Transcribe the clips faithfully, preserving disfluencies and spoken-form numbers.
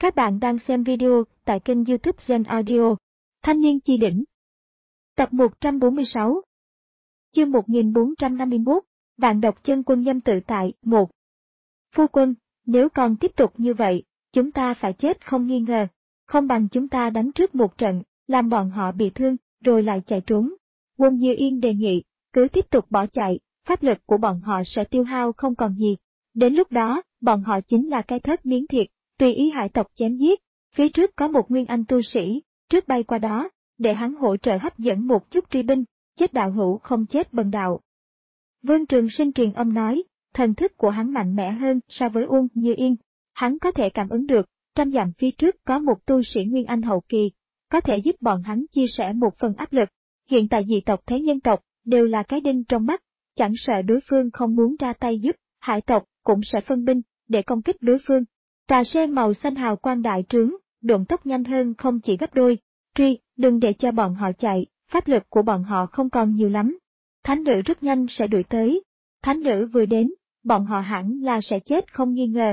Các bạn đang xem video tại kênh YouTube Gen Audio. Thanh niên chi đỉnh. Tập một trăm bốn mươi sáu. Chương một nghìn bốn trăm năm mươi mốt. Vạn độc chân quân nhâm tự tại. một. Phu quân, nếu còn tiếp tục như vậy, chúng ta phải chết không nghi ngờ. Không bằng chúng ta đánh trước một trận, làm bọn họ bị thương, rồi lại chạy trốn. Quân Như Yên đề nghị, cứ tiếp tục bỏ chạy, pháp lực của bọn họ sẽ tiêu hao không còn gì. Đến lúc đó, bọn họ chính là cái thớt miếng thịt, tùy ý hải tộc chém giết. Phía trước có một nguyên anh tu sĩ, trước bay qua đó, để hắn hỗ trợ hấp dẫn một chút truy binh, chết đạo hữu không chết bần đạo. Vương Trường Sinh truyền âm nói, thần thức của hắn mạnh mẽ hơn so với Uông Như Yên. Hắn có thể cảm ứng được, trăm dặm phía trước có một tu sĩ nguyên anh hậu kỳ, có thể giúp bọn hắn chia sẻ một phần áp lực. Hiện tại dị tộc thế nhân tộc, đều là cái đinh trong mắt, chẳng sợ đối phương không muốn ra tay giúp, hải tộc cũng sẽ phân binh, để công kích đối phương. Trà sen màu xanh hào quang đại trướng, độn tốc nhanh hơn không chỉ gấp đôi. Truy, đừng để cho bọn họ chạy, pháp lực của bọn họ không còn nhiều lắm. Thánh nữ rất nhanh sẽ đuổi tới. Thánh nữ vừa đến, bọn họ hẳn là sẽ chết không nghi ngờ.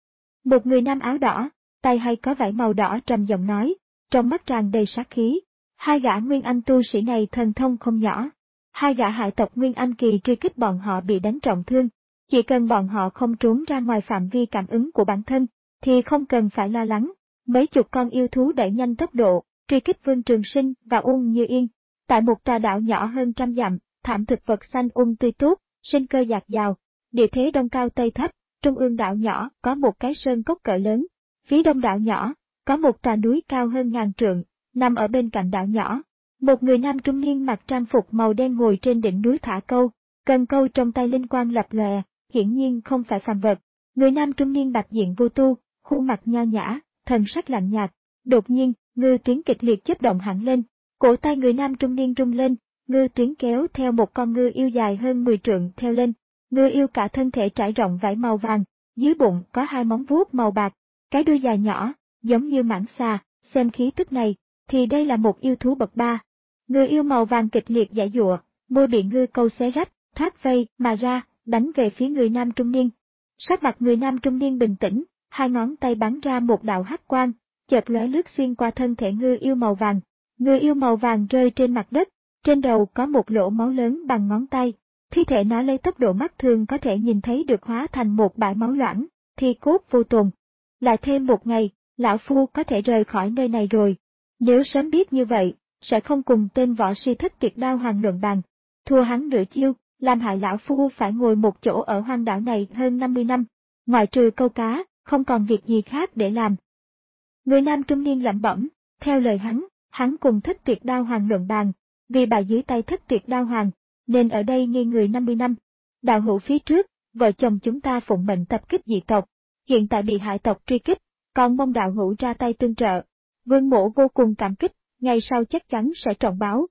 Một người nam áo đỏ, tay hay có vải màu đỏ trầm giọng nói, trong mắt tràn đầy sát khí. Hai gã nguyên anh tu sĩ này thần thông không nhỏ. Hai gã hải tộc nguyên anh kỳ truy kích bọn họ bị đánh trọng thương. Chỉ cần bọn họ không trốn ra ngoài phạm vi cảm ứng của bản thân, thì không cần phải lo lắng. Mấy chục con yêu thú đẩy nhanh tốc độ, truy kích Vương Trường Sinh và Uông Như Yên. Tại một tòa đảo nhỏ hơn trăm dặm, thảm thực vật xanh um tươi tốt, sinh cơ dạt dào. Địa thế đông cao tây thấp, trung ương đảo nhỏ có một cái sơn cốc cỡ lớn. Phía đông đảo nhỏ, có một tòa núi cao hơn ngàn trượng, nằm ở bên cạnh đảo nhỏ. Một người nam trung niên mặc trang phục màu đen ngồi trên đỉnh núi thả câu, cần câu trong tay linh quang lập lòe, hiển nhiên không phải phàm vật. Người nam trung niên bạch diện vô tu, khuôn mặt nho nhã, thần sắc lạnh nhạt. Đột nhiên, ngư tuyến kịch liệt chớp động hẳn lên, cổ tay người nam trung niên rung lên, ngư tuyến kéo theo một con ngư yêu dài hơn mười trượng theo lên. Ngư yêu cả thân thể trải rộng vảy màu vàng, dưới bụng có hai móng vuốt màu bạc, cái đuôi dài nhỏ, giống như mãng xà. Xem khí tức này, thì đây là một yêu thú bậc ba. Ngư yêu màu vàng kịch liệt giãy giụa, môi bị ngư câu xé rách, thoát vây mà ra, đánh về phía người nam trung niên. Sắc mặt người nam trung niên bình tĩnh, hai ngón tay bắn ra một đạo hắc quang, chợt lóe lướt xuyên qua thân thể ngư yêu màu vàng. Ngư yêu màu vàng rơi trên mặt đất, trên đầu có một lỗ máu lớn bằng ngón tay. Thi thể nó lấy tốc độ mắt thường có thể nhìn thấy được hóa thành một bãi máu loãng, thi cốt vô tồn. Lại thêm một ngày, lão phu có thể rời khỏi nơi này rồi. Nếu sớm biết như vậy, sẽ không cùng tên võ si Thất Tuyệt Đao Hoàng luận bàn. Thua hắn nửa chiêu, làm hại lão phu phải ngồi một chỗ ở hoang đảo này hơn năm mươi năm, ngoại trừ câu cá, không còn việc gì khác để làm. Người nam trung niên lẩm bẩm, theo lời hắn, hắn cùng Thất Tuyệt Đao Hoàng luận bàn, vì bà dưới tay Thất Tuyệt Đao Hoàng, nên ở đây ngây người năm mươi năm. Đạo hữu phía trước, vợ chồng chúng ta phụng mệnh tập kích dị tộc, hiện tại bị hải tộc truy kích, còn mong đạo hữu ra tay tương trợ. Vương Mỗ vô cùng cảm kích, ngày sau chắc chắn sẽ trọng báo.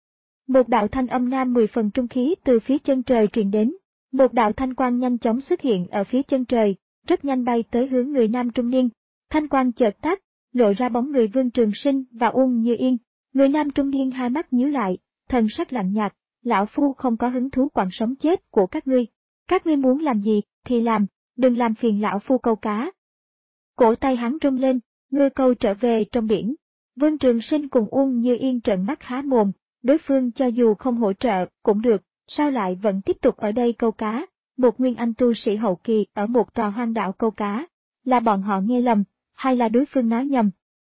Một đạo thanh âm nam mười phần trung khí từ phía chân trời truyền đến, một đạo thanh quang nhanh chóng xuất hiện ở phía chân trời, rất nhanh bay tới hướng người nam trung niên. Thanh quang chợt tắt, lộ ra bóng người Vương Trường Sinh và Uông Như Yên. Người nam trung niên hai mắt nhíu lại, thần sắc lạnh nhạt, lão phu không có hứng thú quản sống chết của các ngươi. Các ngươi muốn làm gì thì làm, đừng làm phiền lão phu câu cá. Cổ tay hắn rung lên, ngư câu trở về trong biển. Vương Trường Sinh cùng Uông Như Yên trợn mắt há mồm, đối phương cho dù không hỗ trợ cũng được, sao lại vẫn tiếp tục ở đây câu cá. Một nguyên anh tu sĩ hậu kỳ ở một tòa hoang đảo câu cá, là bọn họ nghe lầm, hay là đối phương nói nhầm?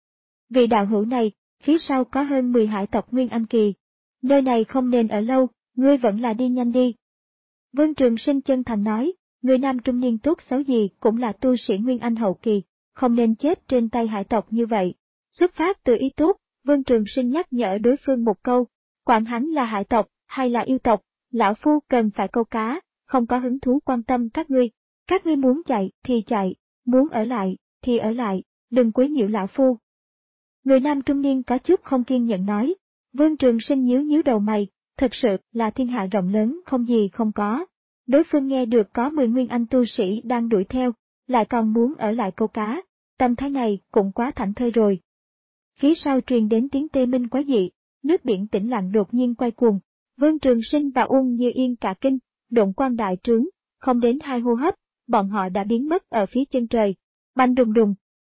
Vị đạo hữu này, phía sau có hơn mười hải tộc nguyên anh kỳ. Nơi này không nên ở lâu, ngươi vẫn là đi nhanh đi. Vương Trường Sinh chân thành nói, người nam trung niên tốt xấu gì cũng là tu sĩ nguyên anh hậu kỳ, không nên chết trên tay hải tộc như vậy. Xuất phát từ ý tốt, Vương Trường Sinh nhắc nhở đối phương một câu, quản hắn là hải tộc hay là yêu tộc, lão phu cần phải câu cá, không có hứng thú quan tâm các ngươi. Các ngươi muốn chạy thì chạy, muốn ở lại thì ở lại, đừng quấy nhiễu lão phu. Người nam trung niên có chút không kiên nhẫn nói. Vương Trường Sinh nhíu nhíu đầu mày, thật sự là thiên hạ rộng lớn không gì không có. Đối phương nghe được có mười nguyên anh tu sĩ đang đuổi theo, lại còn muốn ở lại câu cá, tâm thái này cũng quá thảnh thơi rồi. Phía sau truyền đến tiếng tê minh quá dị, nước biển tĩnh lặng đột nhiên quay cuồng. Vương Trường Sinh và Uông Như Yên cả kinh, độn quang đại trướng, không đến hai hô hấp, bọn họ đã biến mất ở phía chân trời. Bành đùng đùng.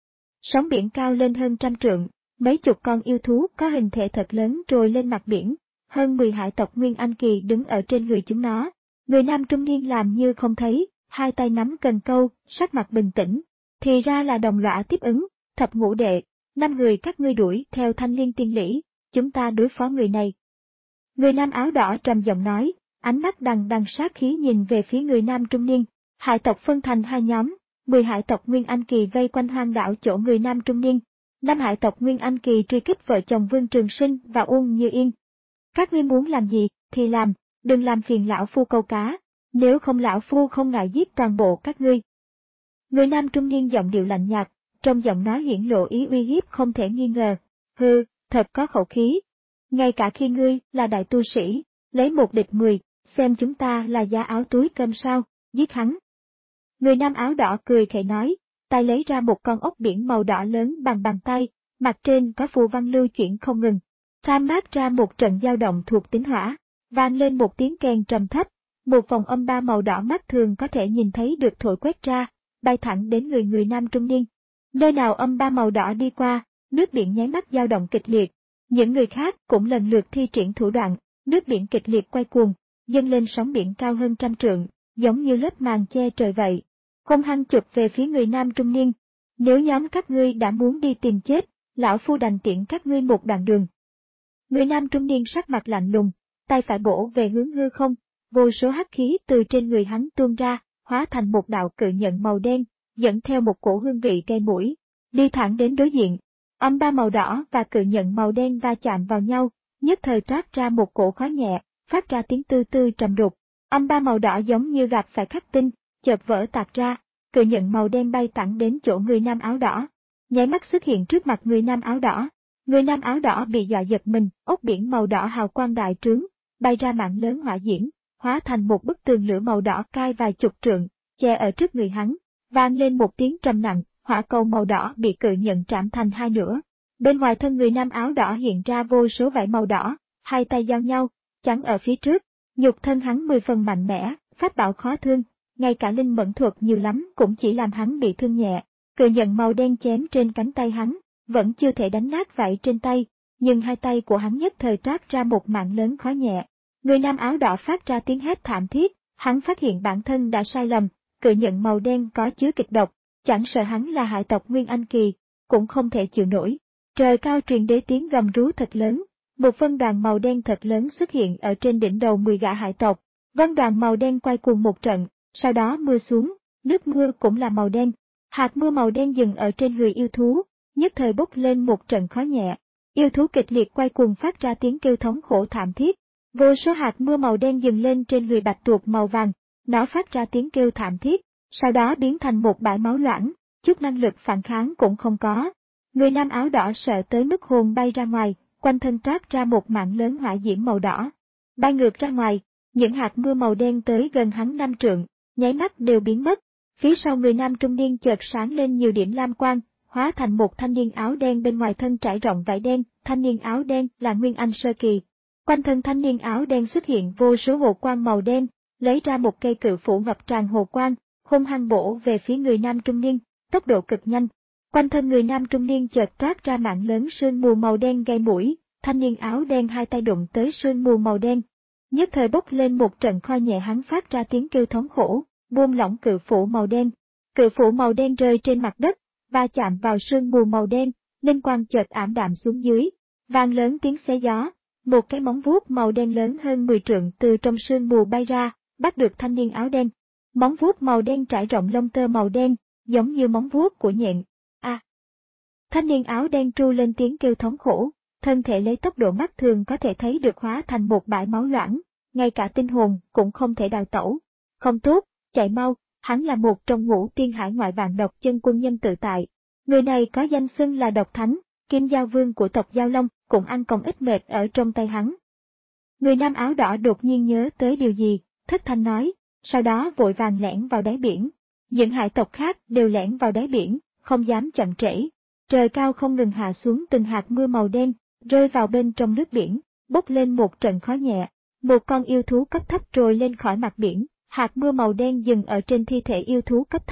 Sóng biển cao lên hơn trăm trượng, mấy chục con yêu thú có hình thể thật lớn trồi lên mặt biển, hơn mười hải tộc Nguyên Anh Kỳ đứng ở trên người chúng nó. Người nam trung niên làm như không thấy, hai tay nắm cần câu, sắc mặt bình tĩnh. Thì ra là đồng lõa tiếp ứng, thập ngũ đệ, năm người các ngươi đuổi theo Thanh Liên Tiên Lỷ, chúng ta đối phó người này. Người nam áo đỏ trầm giọng nói, ánh mắt đằng đằng sát khí nhìn về phía người nam trung niên. Hải tộc phân thành hai nhóm, mười hải tộc Nguyên Anh Kỳ vây quanh hoang đảo chỗ người nam trung niên. Năm hải tộc Nguyên Anh Kỳ truy kích vợ chồng Vương Trường Sinh và Uông Như Yên. Các ngươi muốn làm gì, thì làm, đừng làm phiền lão phu câu cá, nếu không lão phu không ngại giết toàn bộ các ngươi. Người nam trung niên giọng điệu lạnh nhạt, trong giọng nói hiển lộ ý uy hiếp không thể nghi ngờ. Hừ, thật có khẩu khí. Ngay cả khi ngươi là đại tu sĩ, lấy một địch mười, xem chúng ta là giá áo túi cơm sao, giết hắn. Người nam áo đỏ cười khẩy nói, tay lấy ra một con ốc biển màu đỏ lớn bằng bàn tay, mặt trên có phù văn lưu chuyển không ngừng. Tham mát ra một trận dao động thuộc tính hỏa, vang lên một tiếng kèn trầm thấp, một vòng âm ba màu đỏ mắt thường có thể nhìn thấy được thổi quét ra, bay thẳng đến người người nam trung niên. Nơi nào âm ba màu đỏ đi qua, nước biển nháy mắt dao động kịch liệt. Những người khác cũng lần lượt thi triển thủ đoạn, nước biển kịch liệt quay cuồng, dâng lên sóng biển cao hơn trăm trượng, giống như lớp màn che trời vậy. Hung hăng chụp về phía người nam trung niên. Nếu nhóm các ngươi đã muốn đi tìm chết, lão phu đành tiễn các ngươi một đoạn đường. Người nam trung niên sắc mặt lạnh lùng, tay phải bổ về hướng hư không, vô số hắc khí từ trên người hắn tuôn ra, hóa thành một đạo cự nhận màu đen, dẫn theo một cổ hương vị gây mũi, đi thẳng đến đối diện. Âm ba màu đỏ và cự nhận màu đen va chạm vào nhau, nhất thời toát ra một cổ khói nhẹ, phát ra tiếng tư tư trầm đục. Âm ba màu đỏ giống như gặp phải khắc tinh, chợt vỡ tạc ra, cự nhận màu đen bay thẳng đến chỗ người nam áo đỏ, nháy mắt xuất hiện trước mặt người nam áo đỏ. Người nam áo đỏ bị dọa giật mình, ốc biển màu đỏ hào quang đại trướng, bay ra mạng lớn hỏa diễm, hóa thành một bức tường lửa màu đỏ cai vài chục trượng, che ở trước người hắn, vang lên một tiếng trầm nặng, hỏa cầu màu đỏ bị cự nhận trảm thành hai nửa. Bên ngoài thân người nam áo đỏ hiện ra vô số vảy màu đỏ, hai tay giao nhau, chắn ở phía trước, nhục thân hắn mười phần mạnh mẽ, pháp bảo khó thương, ngay cả linh mẫn thuật nhiều lắm cũng chỉ làm hắn bị thương nhẹ. Cự nhận màu đen chém trên cánh tay hắn, vẫn chưa thể đánh nát vảy trên tay, nhưng hai tay của hắn nhất thời toát ra một mạng lớn khói nhẹ. Người nam áo đỏ phát ra tiếng hét thảm thiết, hắn phát hiện bản thân đã sai lầm, cự nhận màu đen có chứa kịch độc, chẳng sợ hắn là hải tộc Nguyên Anh Kỳ, cũng không thể chịu nổi. Trời cao truyền đến tiếng gầm rú thật lớn, một vân đoàn màu đen thật lớn xuất hiện ở trên đỉnh đầu mười gã hải tộc. Vân đoàn màu đen quay cuồng một trận, sau đó mưa xuống, nước mưa cũng là màu đen. Hạt mưa màu đen dừng ở trên người yêu thú, nhất thời bốc lên một trận khói nhẹ. Yêu thú kịch liệt quay cuồng phát ra tiếng kêu thống khổ thảm thiết. Vô số hạt mưa màu đen dừng lên trên người bạch tuộc màu vàng, nó phát ra tiếng kêu thảm thiết, sau đó biến thành một bãi máu loãng, chút năng lực phản kháng cũng không có. Người nam áo đỏ sợ tới mức hồn bay ra ngoài, quanh thân toát ra một mạng lớn hỏa diễm màu đỏ. Bay ngược ra ngoài, những hạt mưa màu đen tới gần hắn năm trượng, nháy mắt đều biến mất. Phía sau người nam trung niên chợt sáng lên nhiều điểm lam quang, hóa thành một thanh niên áo đen bên ngoài thân trải rộng vải đen, thanh niên áo đen là Nguyên Anh Sơ Kỳ. Quanh thân thanh niên áo đen xuất hiện vô số hồ quang màu đen, lấy ra một cây cự phủ ngập tràn hồ quang, hung hăng bổ về phía người nam trung niên, tốc độ cực nhanh. Quanh thân người nam trung niên chợt toát ra mạng lớn sương mù màu đen gây mũi, thanh niên áo đen hai tay đụng tới sương mù màu đen. Nhất thời bốc lên một trận khói nhẹ, hắn phát ra tiếng kêu thống khổ, buông lỏng cự phủ màu đen. Cự phủ màu đen rơi trên mặt đất, va chạm vào sương mù màu đen, linh quang chợt ảm đạm xuống dưới, vang lớn tiếng xé gió. Một cái móng vuốt màu đen lớn hơn mười trượng từ trong sương mù bay ra, bắt được thanh niên áo đen. Móng vuốt màu đen trải rộng lông tơ màu đen, giống như móng vuốt của nhện. A! À. Thanh niên áo đen tru lên tiếng kêu thống khổ, thân thể lấy tốc độ mắt thường có thể thấy được hóa thành một bãi máu loãng, ngay cả tinh hồn cũng không thể đào tẩu. Không tốt, chạy mau, hắn là một trong ngũ tiên hải ngoại vạn độc chân quân nhân tự tại. Người này có danh xưng là độc thánh, kim giao vương của tộc Giao Long, cũng ăn còn ít mệt ở trong tay hắn. Người nam áo đỏ đột nhiên nhớ tới điều gì, thất thanh nói, sau đó vội vàng lẻn vào đáy biển. Những hải tộc khác đều lẻn vào đáy biển, không dám chậm trễ. Trời cao không ngừng hạ xuống từng hạt mưa màu đen, rơi vào bên trong nước biển, bốc lên một trận khói nhẹ. Một con yêu thú cấp thấp trồi lên khỏi mặt biển, hạt mưa màu đen dừng ở trên thi thể yêu thú cấp thấp,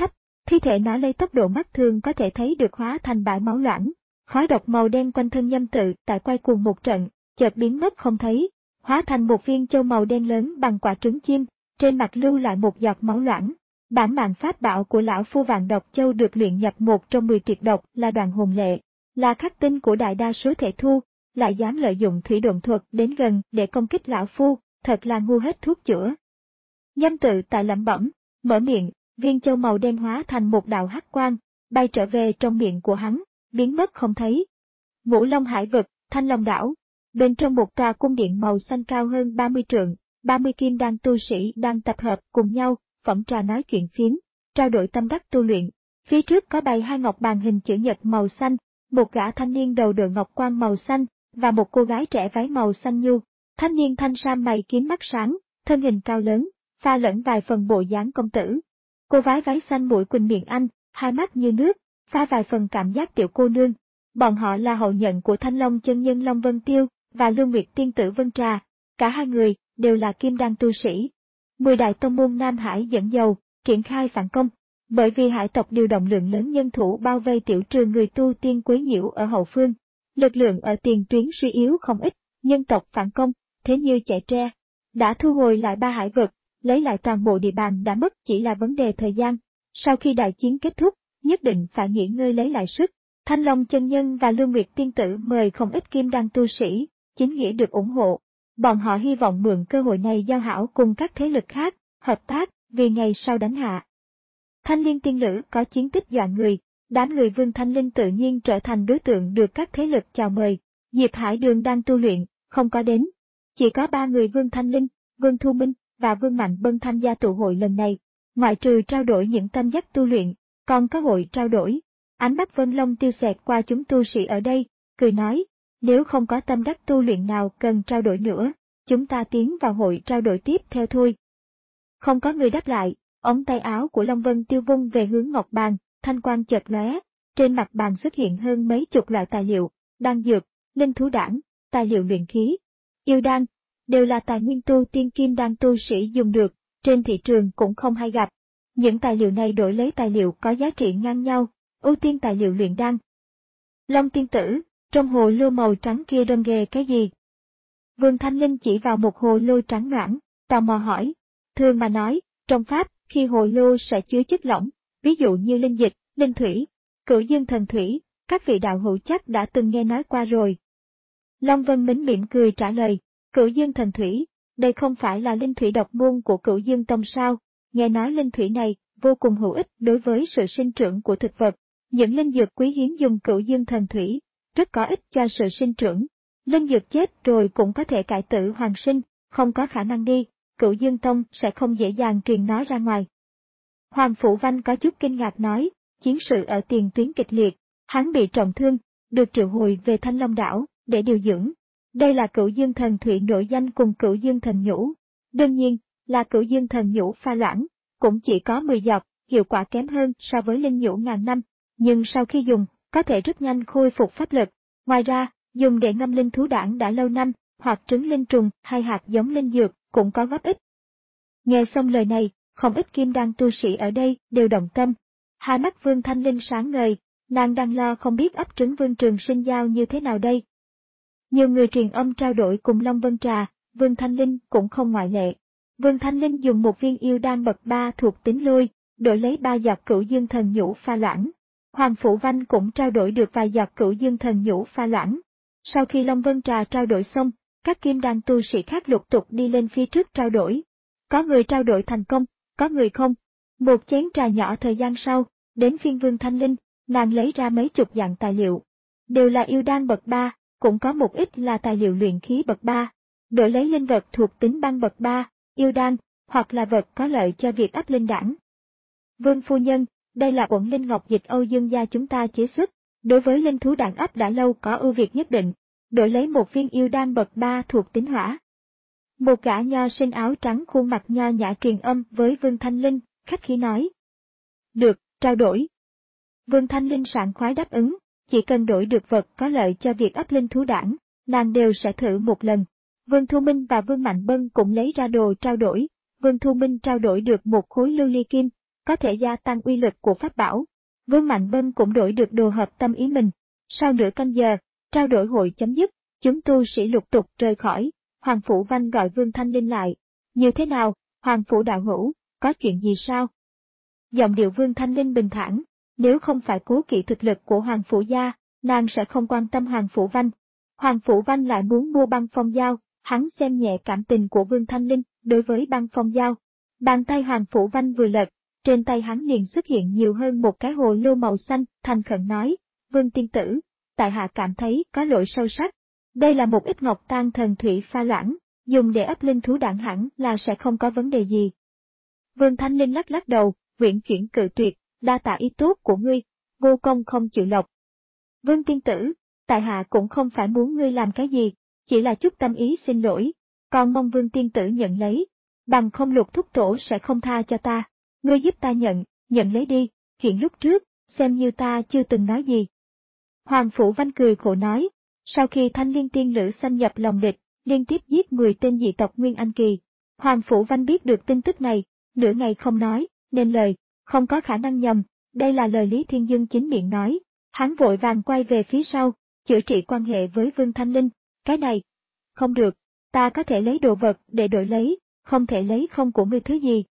Thi thể nó lấy tốc độ mắt thường có thể thấy được hóa thành bãi máu loãng. Khói độc màu đen quanh thân Nhâm Tự Tại quay cuồng một trận, chợt biến mất không thấy, hóa thành một viên châu màu đen lớn bằng quả trứng chim, trên mặt lưu lại một giọt máu loãng. Bản mạng pháp bảo của lão phu Vạn Độc Châu được luyện nhập một trong mười tuyệt độc là Đoàn Hồn Lệ, là khắc tinh của đại đa số thể thu, lại dám lợi dụng thủy độn thuật đến gần để công kích lão phu, thật là ngu hết thuốc chữa. Nhâm Tự Tại lẩm bẩm, mở miệng, viên châu màu đen hóa thành một đạo hắc quang, bay trở về trong miệng của hắn, biến mất không thấy. Ngũ Long Hải Vực, Thanh Long Đảo, bên trong một tòa cung điện màu xanh cao hơn ba mươi trượng, ba mươi kim đan tu sĩ đang tập hợp cùng nhau, phẩm trà nói chuyện phiếm, trao đổi tâm đắc tu luyện. Phía trước có bày hai ngọc bàn hình chữ nhật màu xanh, một gã thanh niên đầu đội ngọc quan màu xanh, và một cô gái trẻ váy màu xanh nhu. Thanh niên thanh sam mày kiếm mắt sáng, thân hình cao lớn, pha lẫn vài phần bộ dáng công tử. Cô gái váy xanh mũi quỳnh miệng anh, hai mắt như nước, pha vài phần cảm giác tiểu cô nương. Bọn họ là hậu nhận của Thanh Long chân nhân Long Vân Tiêu và Lưu Nguyệt tiên tử Vân Trà, cả hai người đều là kim đan tu sĩ. Mười đại tông môn Nam Hải dẫn dầu, triển khai phản công, bởi vì hải tộc điều động lượng lớn nhân thủ bao vây tiểu trường người tu tiên quấy nhiễu ở hậu phương. Lực lượng ở tiền tuyến suy yếu không ít, nhân tộc phản công, thế như chạy tre. Đã thu hồi lại ba hải vực, lấy lại toàn bộ địa bàn đã mất chỉ là vấn đề thời gian. Sau khi đại chiến kết thúc, nhất định phải nghỉ ngơi lấy lại sức. Thanh Long chân nhân và Lưu Nguyệt tiên tử mời không ít kim đan tu sĩ, chính nghĩa được ủng hộ. Bọn họ hy vọng mượn cơ hội này giao hảo cùng các thế lực khác, hợp tác, vì ngày sau đánh hạ. Thanh Liên tiên lữ có chiến tích dọa người, đám người Vương Thanh Linh tự nhiên trở thành đối tượng được các thế lực chào mời. Diệp Hải Đường đang tu luyện, không có đến. Chỉ có ba người Vương Thanh Linh, Vương Thu Minh và Vương Mạnh Bân tham gia tụ hội lần này, ngoại trừ trao đổi những tâm dắt tu luyện, còn có hội trao đổi. Ánh mắt Vân Long tiêu xẹt qua chúng tu sĩ ở đây, cười nói, nếu không có tâm đắc tu luyện nào cần trao đổi nữa, chúng ta tiến vào hội trao đổi tiếp theo thôi. Không có người đáp lại, ống tay áo của Long Vân Tiêu vung về hướng ngọc bàn, thanh quang chợt lóe, trên mặt bàn xuất hiện hơn mấy chục loại tài liệu, đan dược, linh thú đảng, tài liệu luyện khí, yêu đan, đều là tài nguyên tu tiên kim đan tu sĩ dùng được, trên thị trường cũng không hay gặp. Những tài liệu này đổi lấy tài liệu có giá trị ngang nhau, ưu tiên tài liệu luyện đan. Long tiên tử, trong hồ lô màu trắng kia râm ghê cái gì? Vương Thanh Linh chỉ vào một hồ lô trắng noãn, tò mò hỏi. Thường mà nói, trong Pháp, khi hồ lô sẽ chứa chất lỏng, ví dụ như linh dịch, linh thủy, cửu dương thần thủy, các vị đạo hữu chắc đã từng nghe nói qua rồi. Long Vân Mính mỉm cười trả lời, cửu dương thần thủy, đây không phải là linh thủy độc môn của cửu dương tông sao, nghe nói linh thủy này vô cùng hữu ích đối với sự sinh trưởng của thực vật. Những linh dược quý hiếm dùng cửu dương thần thủy, rất có ích cho sự sinh trưởng. Linh dược chết rồi cũng có thể cải tử hoàn sinh, không có khả năng đi, cửu dương tông sẽ không dễ dàng truyền nó ra ngoài. Hoàng Phủ Văn có chút kinh ngạc nói, chiến sự ở tiền tuyến kịch liệt, hắn bị trọng thương, được triệu hồi về Thanh Long Đảo, để điều dưỡng. Đây là cửu dương thần thủy nổi danh cùng cửu dương thần nhũ. Đương nhiên, là cửu dương thần nhũ pha loãng, cũng chỉ có mười giọt, hiệu quả kém hơn so với linh nhũ ngàn năm. Nhưng sau khi dùng, có thể rất nhanh khôi phục pháp lực. Ngoài ra, dùng để ngâm linh thú đảng đã lâu năm, hoặc trứng linh trùng hay hạt giống linh dược, cũng có góp ích. Nghe xong lời này, không ít kim đan tu sĩ ở đây đều động tâm. Hai mắt Vương Thanh Linh sáng ngời, nàng đang lo không biết ấp trứng Vương Trường Sinh giao như thế nào đây. Nhiều người truyền âm trao đổi cùng Long Vân Trà, Vương Thanh Linh cũng không ngoại lệ. Vương Thanh Linh dùng một viên yêu đan bậc ba thuộc tính lôi, đổi lấy ba giọt cửu dương thần nhũ pha loãng. Hoàng Phủ Văn cũng trao đổi được vài giọt cửu dương thần nhũ pha loãng. Sau khi Long Vân Trà trao đổi xong, các kim đan tu sĩ khác lục tục đi lên phía trước trao đổi. Có người trao đổi thành công, có người không. Một chén trà nhỏ thời gian sau, đến phiên Vương Thanh Linh, nàng lấy ra mấy chục dạng tài liệu. Đều là yêu đan bậc ba, cũng có một ít là tài liệu luyện khí bậc ba. Đổi lấy linh vật thuộc tính băng bậc ba, yêu đan, hoặc là vật có lợi cho việc ấp linh đảng. Vương phu nhân, đây là uẩn linh ngọc dịch Âu Dương gia chúng ta chế xuất, đối với linh thú đảng ấp đã lâu có ưu việt nhất định, đổi lấy một viên yêu đan bậc ba thuộc tính hỏa. Một gã nho sinh áo trắng khuôn mặt nho nhã truyền âm với Vương Thanh Linh, khách khí nói. Được, trao đổi. Vương Thanh Linh sảng khoái đáp ứng, chỉ cần đổi được vật có lợi cho việc ấp linh thú đảng, nàng đều sẽ thử một lần. Vương Thu Minh và Vương Mạnh Bân cũng lấy ra đồ trao đổi, Vương Thu Minh trao đổi được một khối lưu ly kim, có thể gia tăng uy lực của pháp bảo. Vương Mạnh Bân cũng đổi được đồ hợp tâm ý mình. Sau nửa canh giờ, trao đổi hội chấm dứt, chúng tu sĩ lục tục rời khỏi. Hoàng Phủ Văn gọi Vương Thanh Linh lại. Như thế nào, Hoàng Phủ đạo hữu, có chuyện gì sao? Giọng điệu Vương Thanh Linh bình thản, nếu không phải cố kỵ thực lực của Hoàng Phủ gia, nàng sẽ không quan tâm Hoàng Phủ Văn. Hoàng Phủ Văn lại muốn mua băng phong dao, hắn xem nhẹ cảm tình của Vương Thanh Linh đối với băng phong dao. Bàn tay Hoàng Phủ Văn vừa lật, trên tay hắn liền xuất hiện nhiều hơn một cái hồ lô màu xanh, thành khẩn nói, Vương tiên tử, tại hạ cảm thấy có lỗi sâu sắc. Đây là một ít ngọc tan thần thủy pha loãng, dùng để ấp linh thú đạn hẳn là sẽ không có vấn đề gì. Vương Thanh Linh lắc lắc đầu, uyển chuyển cự tuyệt, đa tạ ý tốt của ngươi, vô công không chịu lộc. Vương tiên tử, tại hạ cũng không phải muốn ngươi làm cái gì, chỉ là chút tâm ý xin lỗi, còn mong Vương tiên tử nhận lấy, bằng không Lục thúc tổ sẽ không tha cho ta. Ngươi giúp ta nhận, nhận lấy đi, chuyện lúc trước, xem như ta chưa từng nói gì. Hoàng Phủ Văn cười khổ nói, sau khi Thanh Liên tiên lữ xâm nhập lòng địch, liên tiếp giết mười tên dị tộc Nguyên Anh Kỳ. Hoàng Phủ Văn biết được tin tức này, nửa ngày không nói, nên lời, không có khả năng nhầm, đây là lời Lý Thiên Dương chính miệng nói. Hắn vội vàng quay về phía sau, chữa trị quan hệ với Vương Thanh Linh, cái này, không được, ta có thể lấy đồ vật để đổi lấy, không thể lấy không của ngươi thứ gì.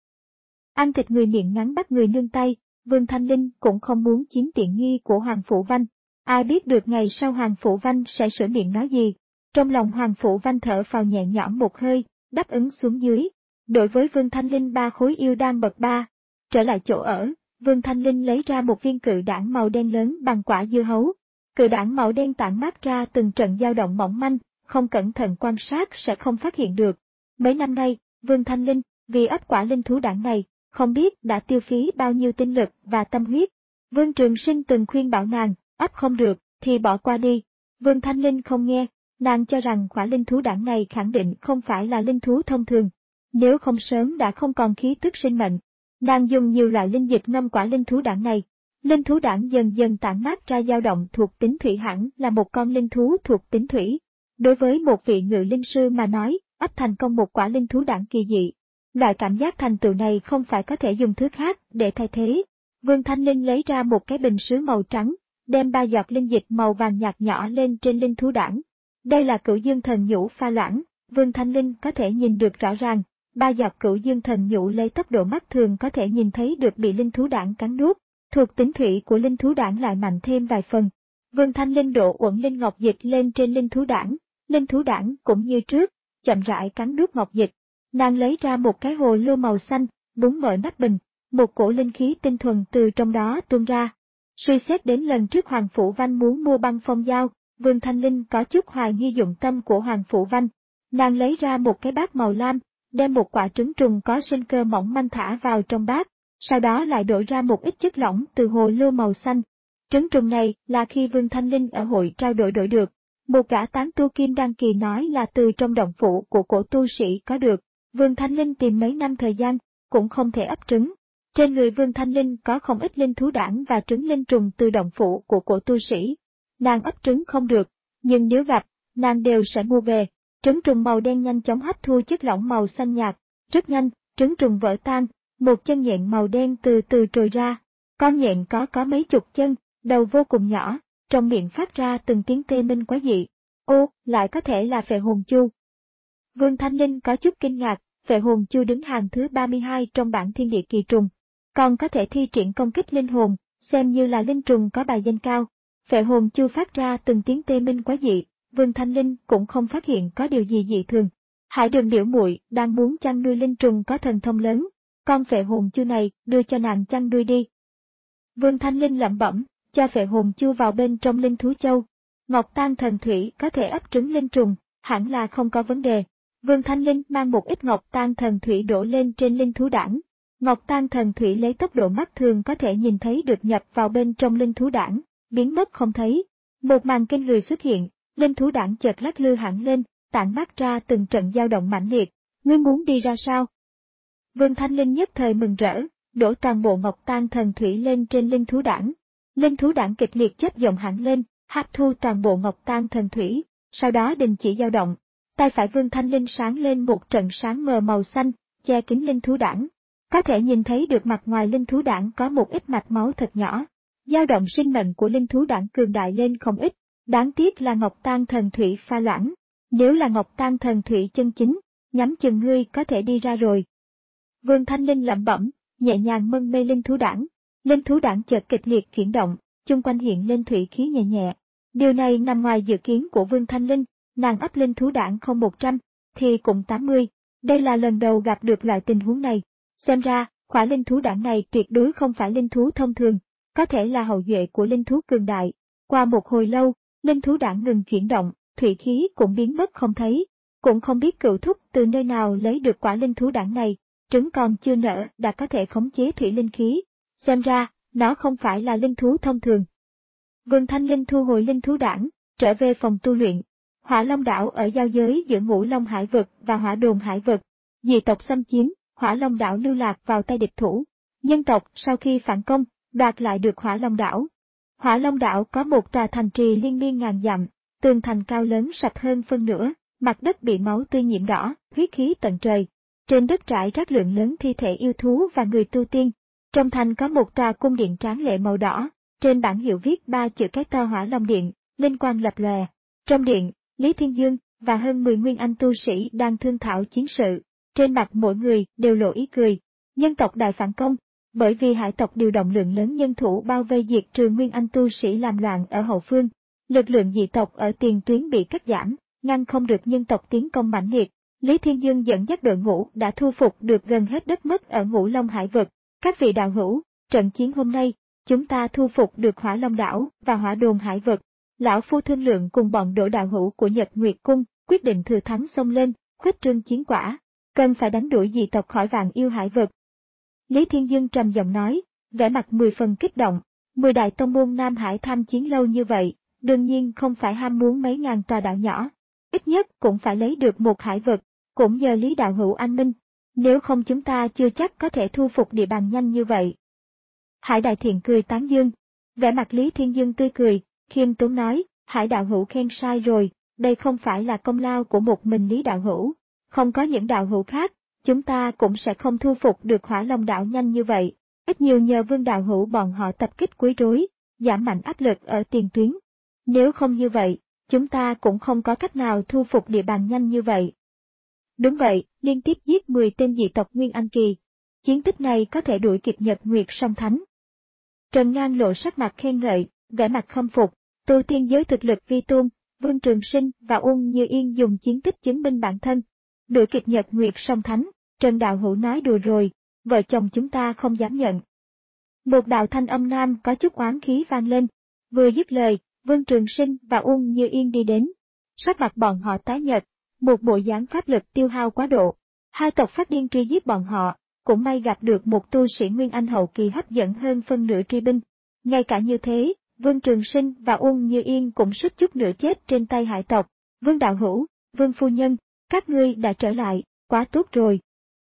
Ăn thịt người miệng ngắn bắt người nương tay, Vương Thanh Linh cũng không muốn chiếm tiện nghi của Hoàng Phủ Văn. Ai biết được ngày sau Hoàng Phủ Văn sẽ sửa miệng nói gì. Trong lòng Hoàng Phủ Văn thở phào nhẹ nhõm một hơi, đáp ứng xuống dưới. Đối với Vương Thanh Linh ba khối yêu đan bậc ba. Trở lại chỗ ở, Vương Thanh Linh lấy ra một viên cự đảng màu đen lớn bằng quả dưa hấu. Cự đảng màu đen tản mát ra từng trận dao động mỏng manh, không cẩn thận quan sát sẽ không phát hiện được. Mấy năm nay, Vương Thanh Linh, vì ấp quả linh thú đảng này, không biết đã tiêu phí bao nhiêu tinh lực và tâm huyết. Vương Trường Sinh từng khuyên bảo nàng, ấp không được, thì bỏ qua đi. Vương Thanh Linh không nghe, nàng cho rằng quả linh thú đảng này khẳng định không phải là linh thú thông thường. Nếu không sớm đã không còn khí tức sinh mệnh. Nàng dùng nhiều loại linh dịch ngâm quả linh thú đảng này. Linh thú đảng dần dần tản mát ra dao động thuộc tính thủy hẳn là một con linh thú thuộc tính thủy. Đối với một vị ngự linh sư mà nói, ấp thành công một quả linh thú đảng kỳ dị. Loại cảm giác thành tựu này không phải có thể dùng thứ khác để thay thế. Vương Thanh Linh lấy ra một cái bình sứ màu trắng, đem ba giọt linh dịch màu vàng nhạt nhỏ lên trên linh thú đảng. Đây là cửu dương thần nhũ pha loãng, Vương Thanh Linh có thể nhìn được rõ ràng, ba giọt cửu dương thần nhũ lấy tốc độ mắt thường có thể nhìn thấy được bị linh thú đảng cắn nuốt. Thuộc tính thủy của linh thú đảng lại mạnh thêm vài phần. Vương Thanh Linh đổ uẩn linh ngọc dịch lên trên linh thú đảng, linh thú đảng cũng như trước, chậm rãi cắn nuốt ngọc dịch. Nàng lấy ra một cái hồ lô màu xanh, búng mở nắp bình, một cổ linh khí tinh thuần từ trong đó tuôn ra. Suy xét đến lần trước Hoàng Phủ Văn muốn mua băng phong dao, Vương Thanh Linh có chút hoài nghi dụng tâm của Hoàng Phủ Văn. Nàng lấy ra một cái bát màu lam, đem một quả trứng trùng có sinh cơ mỏng manh thả vào trong bát, sau đó lại đổ ra một ít chất lỏng từ hồ lô màu xanh. Trứng trùng này là khi Vương Thanh Linh ở hội trao đổi đổi được. Một gã tán tu kim đăng kỳ nói là từ trong động phủ của cổ tu sĩ có được. Vương Thanh Linh tìm mấy năm thời gian, cũng không thể ấp trứng. Trên người Vương Thanh Linh có không ít linh thú đảng và trứng linh trùng từ động phủ của cổ tu sĩ. Nàng ấp trứng không được, nhưng nếu gặp, nàng đều sẽ mua về. Trứng trùng màu đen nhanh chóng hấp thu chất lỏng màu xanh nhạt, rất nhanh, trứng trùng vỡ tan, một chân nhện màu đen từ từ trồi ra. Con nhện có có mấy chục chân, đầu vô cùng nhỏ, trong miệng phát ra từng tiếng tê minh quái dị. Ô, lại có thể là phệ hồn chu. Vương Thanh Linh có chút kinh ngạc, phệ hồn chu đứng hàng thứ ba mươi hai trong bảng thiên địa kỳ trùng, còn có thể thi triển công kích linh hồn, xem như là linh trùng có bài danh cao. Phệ hồn chu phát ra từng tiếng tê minh quái dị, Vương Thanh Linh cũng không phát hiện có điều gì dị thường. Hải Đường biểu muội đang muốn chăn nuôi linh trùng có thần thông lớn, con phệ hồn chu này đưa cho nàng chăn nuôi đi. Vương Thanh Linh lẩm bẩm, cho phệ hồn chu vào bên trong linh thú châu. Ngọc tan thần thủy có thể ấp trứng linh trùng, hẳn là không có vấn đề. Vương Thanh Linh mang một ít ngọc tan thần thủy đổ lên trên linh thú đảng. Ngọc tan thần thủy lấy tốc độ mắt thường có thể nhìn thấy được nhập vào bên trong linh thú đảng, biến mất không thấy. Một màn kinh người xuất hiện, linh thú đảng chợt lắc lư hẳn lên, tản mát ra từng trận dao động mãnh liệt. Ngươi muốn đi ra sao? Vương Thanh Linh nhất thời mừng rỡ, đổ toàn bộ ngọc tan thần thủy lên trên linh thú đảng. Linh thú đảng kịch liệt chấp giọng hẳn lên, hấp thu toàn bộ ngọc tan thần thủy, sau đó đình chỉ dao động. Tay phải Vương Thanh Linh sáng lên một trận sáng mờ màu xanh, che kín linh thú đảng. Có thể nhìn thấy được mặt ngoài linh thú đảng có một ít mạch máu thật nhỏ. Dao động sinh mệnh của linh thú đảng cường đại lên không ít, đáng tiếc là ngọc tan thần thủy pha loãng. Nếu là ngọc tan thần thủy chân chính, nhắm chừng ngươi có thể đi ra rồi. Vương Thanh Linh lẩm bẩm, nhẹ nhàng mân mê linh thú đảng. Linh thú đảng chợt kịch liệt chuyển động, chung quanh hiện lên thủy khí nhẹ nhẹ. Điều này nằm ngoài dự kiến của Vương Thanh Linh, nàng ấp linh thú đảng không một trăm, thì cũng tám mươi. Đây là lần đầu gặp được loại tình huống này. Xem ra, khỏa linh thú đảng này tuyệt đối không phải linh thú thông thường, có thể là hậu duệ của linh thú cường đại. Qua một hồi lâu, linh thú đảng ngừng chuyển động, thủy khí cũng biến mất không thấy. Cũng không biết cựu thúc từ nơi nào lấy được quả linh thú đảng này, trứng còn chưa nở đã có thể khống chế thủy linh khí. Xem ra, nó không phải là linh thú thông thường. Vương Thanh Linh thu hồi linh thú đảng, trở về phòng tu luyện. Hỏa Long đảo ở giao giới giữa Ngũ Long hải vực và Hỏa Đồn hải vực. Dị tộc xâm chiếm, Hỏa Long đảo lưu lạc vào tay địch thủ. Nhân tộc sau khi phản công, đoạt lại được Hỏa Long đảo. Hỏa Long đảo có một tòa thành trì liên miên ngàn dặm, tường thành cao lớn sạch hơn phân nửa, mặt đất bị máu tươi nhiễm đỏ, huyết khí tận trời. Trên đất trải rác lượng lớn thi thể yêu thú và người tu tiên. Trong thành có một tòa cung điện tráng lệ màu đỏ, trên bảng hiệu viết ba chữ cái to Hỏa Long điện, linh quang lập lòe. Trong điện, Lý Thiên Dương và hơn mười nguyên anh tu sĩ đang thương thảo chiến sự. Trên mặt mỗi người đều lộ ý cười. Nhân tộc đại phản công, bởi vì hải tộc điều động lượng lớn nhân thủ bao vây diệt trừ nguyên anh tu sĩ làm loạn ở hậu phương. Lực lượng dị tộc ở tiền tuyến bị cắt giảm, ngăn không được nhân tộc tiến công mãnh liệt. Lý Thiên Dương dẫn dắt đội ngũ đã thu phục được gần hết đất mất ở Ngũ Long hải vực. Các vị đạo hữu, trận chiến hôm nay, chúng ta thu phục được Hỏa Long đảo và Hỏa Đồn hải vực. Lão Phu thương lượng cùng bọn đỗ đạo hữu của Nhật Nguyệt Cung, quyết định thừa thắng xông lên, khuếch trương chiến quả, cần phải đánh đuổi dị tộc khỏi Vạn Yêu hải vực. Lý Thiên Dương trầm giọng nói, vẻ mặt mười phần kích động. Mười đại tông môn Nam Hải tham chiến lâu như vậy, đương nhiên không phải ham muốn mấy ngàn tòa đảo nhỏ, ít nhất cũng phải lấy được một hải vực, cũng nhờ Lý đạo hữu anh minh, nếu không chúng ta chưa chắc có thể thu phục địa bàn nhanh như vậy. Hải Đại Thiện cười tán dương, vẻ mặt Lý Thiên Dương tươi cười, khiêm tốn nói, Hải đạo hữu khen sai rồi, đây không phải là công lao của một mình Lý đạo hữu, không có những đạo hữu khác, chúng ta cũng sẽ không thu phục được Hỏa Long đảo nhanh như vậy, ít nhiều nhờ Vương đạo hữu bọn họ tập kích quấy rối, giảm mạnh áp lực ở tiền tuyến. Nếu không như vậy, chúng ta cũng không có cách nào thu phục địa bàn nhanh như vậy. Đúng vậy, liên tiếp giết mười tên dị tộc Nguyên Anh Kỳ. Chiến tích này có thể đuổi kịp Nhật Nguyệt Song Thánh. Trần Ngang lộ sắc mặt khen ngợi, vẻ mặt khâm phục, tu tiên giới thực lực vi tôn, Vương Trường Sinh và Uông Như Yên dùng chiến tích chứng minh bản thân. Đuổi kịp Nhật Nguyệt Song Thánh, Trần Đạo Hữu nói đùa rồi, vợ chồng chúng ta không dám nhận. Một đạo thanh âm nam có chút oán khí vang lên, vừa dứt lời, Vương Trường Sinh và Uông Như Yên đi đến. Sắc mặt bọn họ tái nhợt, một bộ dáng pháp lực tiêu hao quá độ. Hai tộc phát điên truy giết bọn họ, cũng may gặp được một tu sĩ Nguyên Anh hậu kỳ hấp dẫn hơn phân nửa truy binh. Ngay cả như thế, Vương Trường Sinh và Uông Như Yên cũng suýt chút nữa chết trên tay hải tộc. Vương đạo hữu, Vương phu nhân, các ngươi đã trở lại, quá tốt rồi.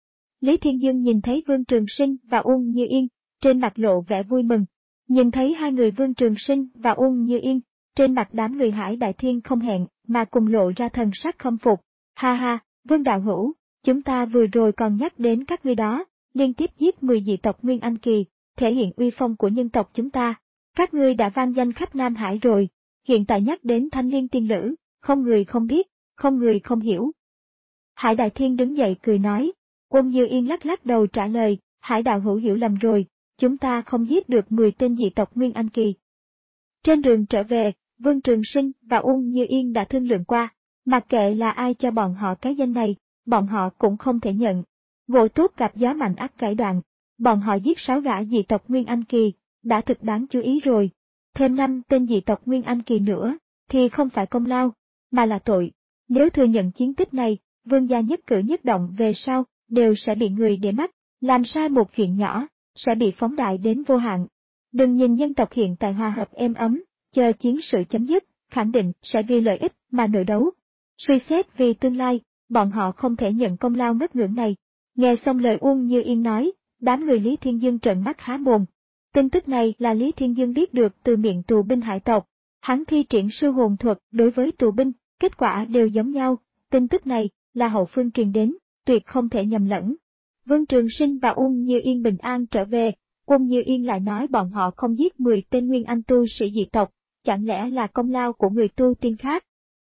Lý Thiên Dương nhìn thấy Vương Trường Sinh và Uông Như Yên, trên mặt lộ vẻ vui mừng. Nhìn thấy hai người Vương Trường Sinh và Uông Như Yên, trên mặt đám người Hải Đại Thiên không hẹn mà cùng lộ ra thần sắc khâm phục. Ha ha, Vương đạo hữu, chúng ta vừa rồi còn nhắc đến các ngươi đó, liên tiếp giết mười dị tộc Nguyên Anh Kỳ, thể hiện uy phong của nhân tộc chúng ta. Các ngươi đã vang danh khắp Nam Hải rồi, hiện tại nhắc đến Thanh Liên tiên nữ, không người không biết, không người không hiểu. Hải Đại Thiên đứng dậy cười nói, Uông Như Yên lắc lắc đầu trả lời, Hải đạo hữu hiểu lầm rồi, chúng ta không giết được mười tên dị tộc Nguyên Anh Kỳ. Trên đường trở về, Vương Trường Sinh và Uông Như Yên đã thương lượng qua, mặc kệ là ai cho bọn họ cái danh này, bọn họ cũng không thể nhận. Gỗ tốt gặp gió mạnh ắt gãy đoạn, bọn họ giết sáu gã dị tộc Nguyên Anh Kỳ, đã thực đáng chú ý rồi. Thêm năm tên dị tộc Nguyên Anh Kỳ nữa, thì không phải công lao, mà là tội. Nếu thừa nhận chiến tích này, Vương gia nhất cử nhất động về sau, đều sẽ bị người để mắt, làm sai một chuyện nhỏ, sẽ bị phóng đại đến vô hạn. Đừng nhìn nhân tộc hiện tại hòa hợp êm ấm, chờ chiến sự chấm dứt, khẳng định sẽ vì lợi ích mà nội đấu. Suy xét vì tương lai, bọn họ không thể nhận công lao ngất ngưỡng này. Nghe xong lời Uông Như Yên nói, đám người Lý Thiên Dương trợn mắt há mồm. Tin tức này là Lý Thiên Dương biết được từ miệng tù binh hải tộc. Hắn thi triển sư hồn thuật đối với tù binh, kết quả đều giống nhau. Tin tức này là hậu phương truyền đến, tuyệt không thể nhầm lẫn. Vương Trường Sinh và Uông Như Yên bình an trở về, Uông Như Yên lại nói bọn họ không giết mười tên Nguyên Anh tu sĩ dị tộc, chẳng lẽ là công lao của người tu tiên khác?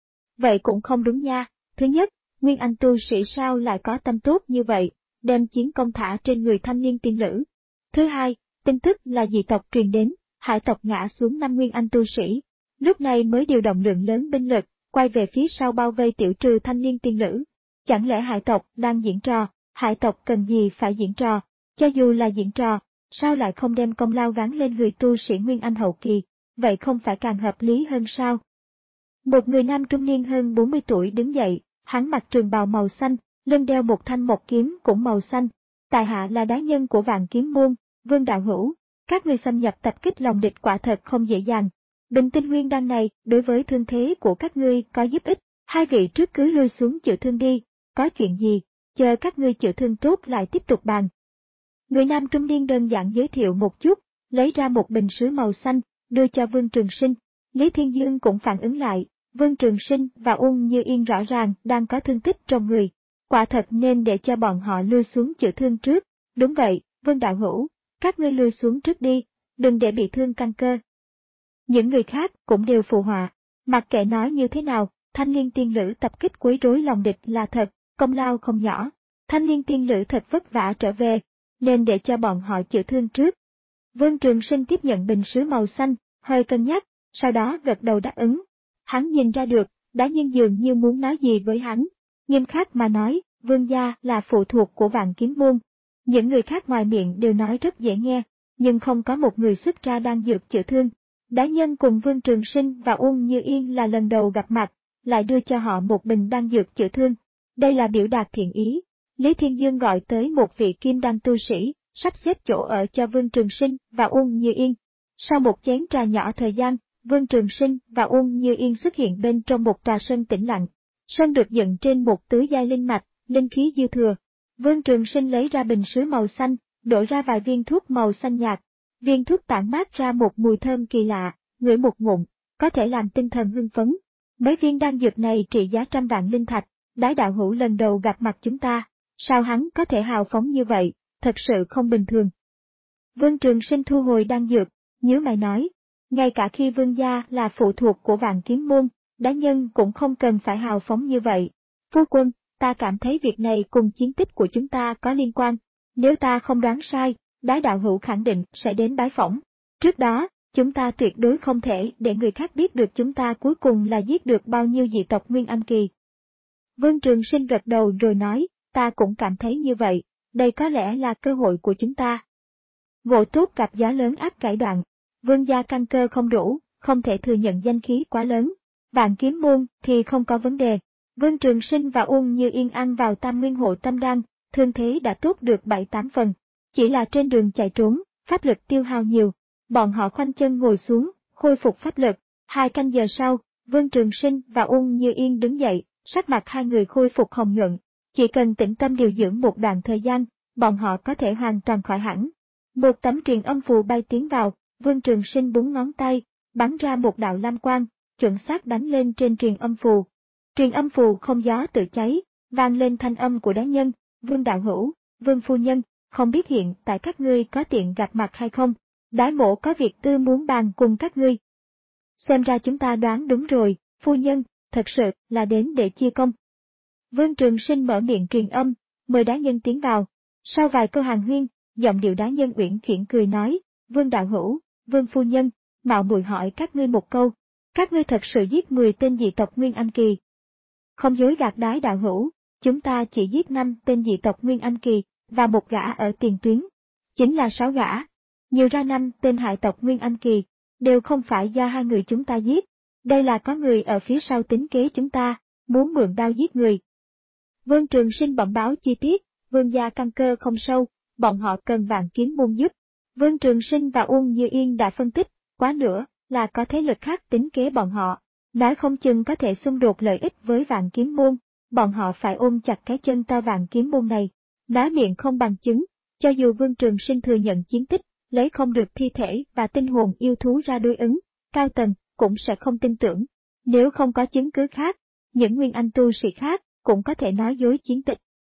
Vậy cũng không đúng nha, thứ nhất, Nguyên Anh tu sĩ sao lại có tâm tốt như vậy, đem chiến công thả trên người thanh niên tiên nữ. Thứ hai, tin tức là dị tộc truyền đến, hải tộc ngã xuống năm Nguyên Anh tu sĩ, lúc này mới điều động lượng lớn binh lực, quay về phía sau bao vây tiểu trừ thanh niên tiên nữ. Chẳng lẽ hải tộc đang diễn trò, hải tộc cần gì phải diễn trò, cho dù là diễn trò, sao lại không đem công lao gắn lên người tu sĩ Nguyên Anh hậu kỳ, vậy không phải càng hợp lý hơn sao? Một người nam trung niên hơn bốn mươi tuổi đứng dậy, hắn mặc trường bào màu xanh, lưng đeo một thanh một kiếm cũng màu xanh. Tại hạ là đá nhân của Vạn Kiếm Môn, Vương đạo hữu, các người xâm nhập tập kích lòng địch quả thật không dễ dàng. Bình tinh nguyên đan này đối với thương thế của các ngươi có giúp ích, hai vị trước cứ lui xuống chữa thương đi, có chuyện gì, chờ các ngươi chữa thương tốt lại tiếp tục bàn. Người nam trung niên đơn giản giới thiệu một chút, lấy ra một bình sứ màu xanh, đưa cho Vương Trường Sinh. Lý Thiên Dương cũng phản ứng lại, Vương Trường Sinh và Uông Như Yên rõ ràng đang có thương tích trong người, quả thật nên để cho bọn họ lui xuống chữa thương trước. Đúng vậy, Vương đạo hữu, các ngươi lui xuống trước đi, đừng để bị thương căn cơ. Những người khác cũng đều phụ họa, mặc kệ nói như thế nào, thanh niên tiên nữ tập kích quấy rối lòng địch là thật, công lao không nhỏ, thanh niên tiên nữ thật vất vả trở về, nên để cho bọn họ chữa thương trước. Vương Trường Sinh tiếp nhận bình sứ màu xanh, hơi cân nhắc, sau đó gật đầu đáp ứng. Hắn nhìn ra được, đá nhân dường như muốn nói gì với hắn, nghiêm khắc mà nói, Vương gia là phụ thuộc của Vạn Kiếm Môn. Những người khác ngoài miệng đều nói rất dễ nghe, nhưng không có một người xuất ra đang dược chữa thương. Đá nhân cùng Vương Trường Sinh và Uông Như Yên là lần đầu gặp mặt, lại đưa cho họ một bình đan dược chữa thương. Đây là biểu đạt thiện ý. Lý Thiên Dương gọi tới một vị kim đan tu sĩ, sắp xếp chỗ ở cho Vương Trường Sinh và Uông Như Yên. Sau một chén trà nhỏ thời gian, Vương Trường Sinh và Uông Như Yên xuất hiện bên trong một tòa sân tĩnh lặng. Sân được dựng trên một tứ giai linh mạch, linh khí dư thừa. Vương Trường Sinh lấy ra bình sứ màu xanh, đổ ra vài viên thuốc màu xanh nhạt. Viên thuốc tản mát ra một mùi thơm kỳ lạ, ngửi một ngụm, có thể làm tinh thần hưng phấn. Mấy viên đan dược này trị giá trăm vạn linh thạch, Đái đạo hữu lần đầu gặp mặt chúng ta, sao hắn có thể hào phóng như vậy, thật sự không bình thường. Vương Trường Sinh thu hồi đan dược, nhíu mày nói, ngay cả khi vương gia là phụ thuộc của Vạn Kiếm Môn, Đá nhân cũng không cần phải hào phóng như vậy. Phu quân, ta cảm thấy việc này cùng chiến tích của chúng ta có liên quan, nếu ta không đoán sai, Đái đạo hữu khẳng định sẽ đến bái phỏng. Trước đó, chúng ta tuyệt đối không thể để người khác biết được chúng ta cuối cùng là giết được bao nhiêu dị tộc Nguyên Anh kỳ. Vương Trường Sinh gật đầu rồi nói, ta cũng cảm thấy như vậy, đây có lẽ là cơ hội của chúng ta. Gỗ tốt gặp giá lớn áp cải đoạn, vương gia căn cơ không đủ, không thể thừa nhận danh khí quá lớn. Vạn Kiếm Môn thì không có vấn đề. Vương Trường Sinh và Uông Như Yên ăn vào tam nguyên hộ tâm đan, thương thế đã tốt được bảy tám phần. Chỉ là trên đường chạy trốn, pháp lực tiêu hao nhiều. Bọn họ khoanh chân ngồi xuống, khôi phục pháp lực. Hai canh giờ sau, Vương Trường Sinh và Uông Như Yên đứng dậy, sắc mặt hai người khôi phục hồng nhuận. Chỉ cần tĩnh tâm điều dưỡng một đoạn thời gian, bọn họ có thể hoàn toàn khỏi hẳn. Một tấm truyền âm phù bay tiến vào, Vương Trường Sinh búng ngón tay, bắn ra một đạo lam quang, chuẩn xác đánh lên trên truyền âm phù. Truyền âm phù không gió tự cháy, vang lên thanh âm của đá nhân, Vương đạo hữu, Vương phu nhân, không biết hiện tại các ngươi có tiện gặp mặt hay không, Đái mổ có việc tư muốn bàn cùng các ngươi. Xem ra chúng ta đoán đúng rồi, phu nhân, thật sự là đến để chia công. Vương Trường Sinh mở miệng truyền âm, mời đá nhân tiến vào. Sau vài câu hàn huyên, giọng điệu đá nhân uyển chuyển cười nói, Vương đạo hữu, Vương phu nhân, mạo muội hỏi các ngươi một câu, các ngươi thật sự giết mười tên dị tộc Nguyên Anh kỳ. Không dối gạt Đái đạo hữu, chúng ta chỉ giết năm tên dị tộc Nguyên Anh kỳ, và một gã ở tiền tuyến. Chính là sáu gã. Nhiều ra năm tên hải tộc Nguyên Anh kỳ, đều không phải do hai người chúng ta giết. Đây là có người ở phía sau tính kế chúng ta, muốn mượn đao giết người. Vương Trường Sinh bẩm báo chi tiết, vương gia căn cơ không sâu, bọn họ cần Vạn Kiếm Môn giúp. Vương Trường Sinh và Uông Như Yên đã phân tích, quá nữa là có thế lực khác tính kế bọn họ, nói không chừng có thể xung đột lợi ích với Vạn Kiếm Môn, bọn họ phải ôm chặt cái chân to Vạn Kiếm Môn này. Nói miệng không bằng chứng, cho dù Vương Trường Sinh thừa nhận chiến tích, lấy không được thi thể và tinh hồn yêu thú ra đối ứng, cao tầng cũng sẽ không tin tưởng. Nếu không có chứng cứ khác, những Nguyên Anh tu sĩ khác cũng có thể nói dối chiến tích.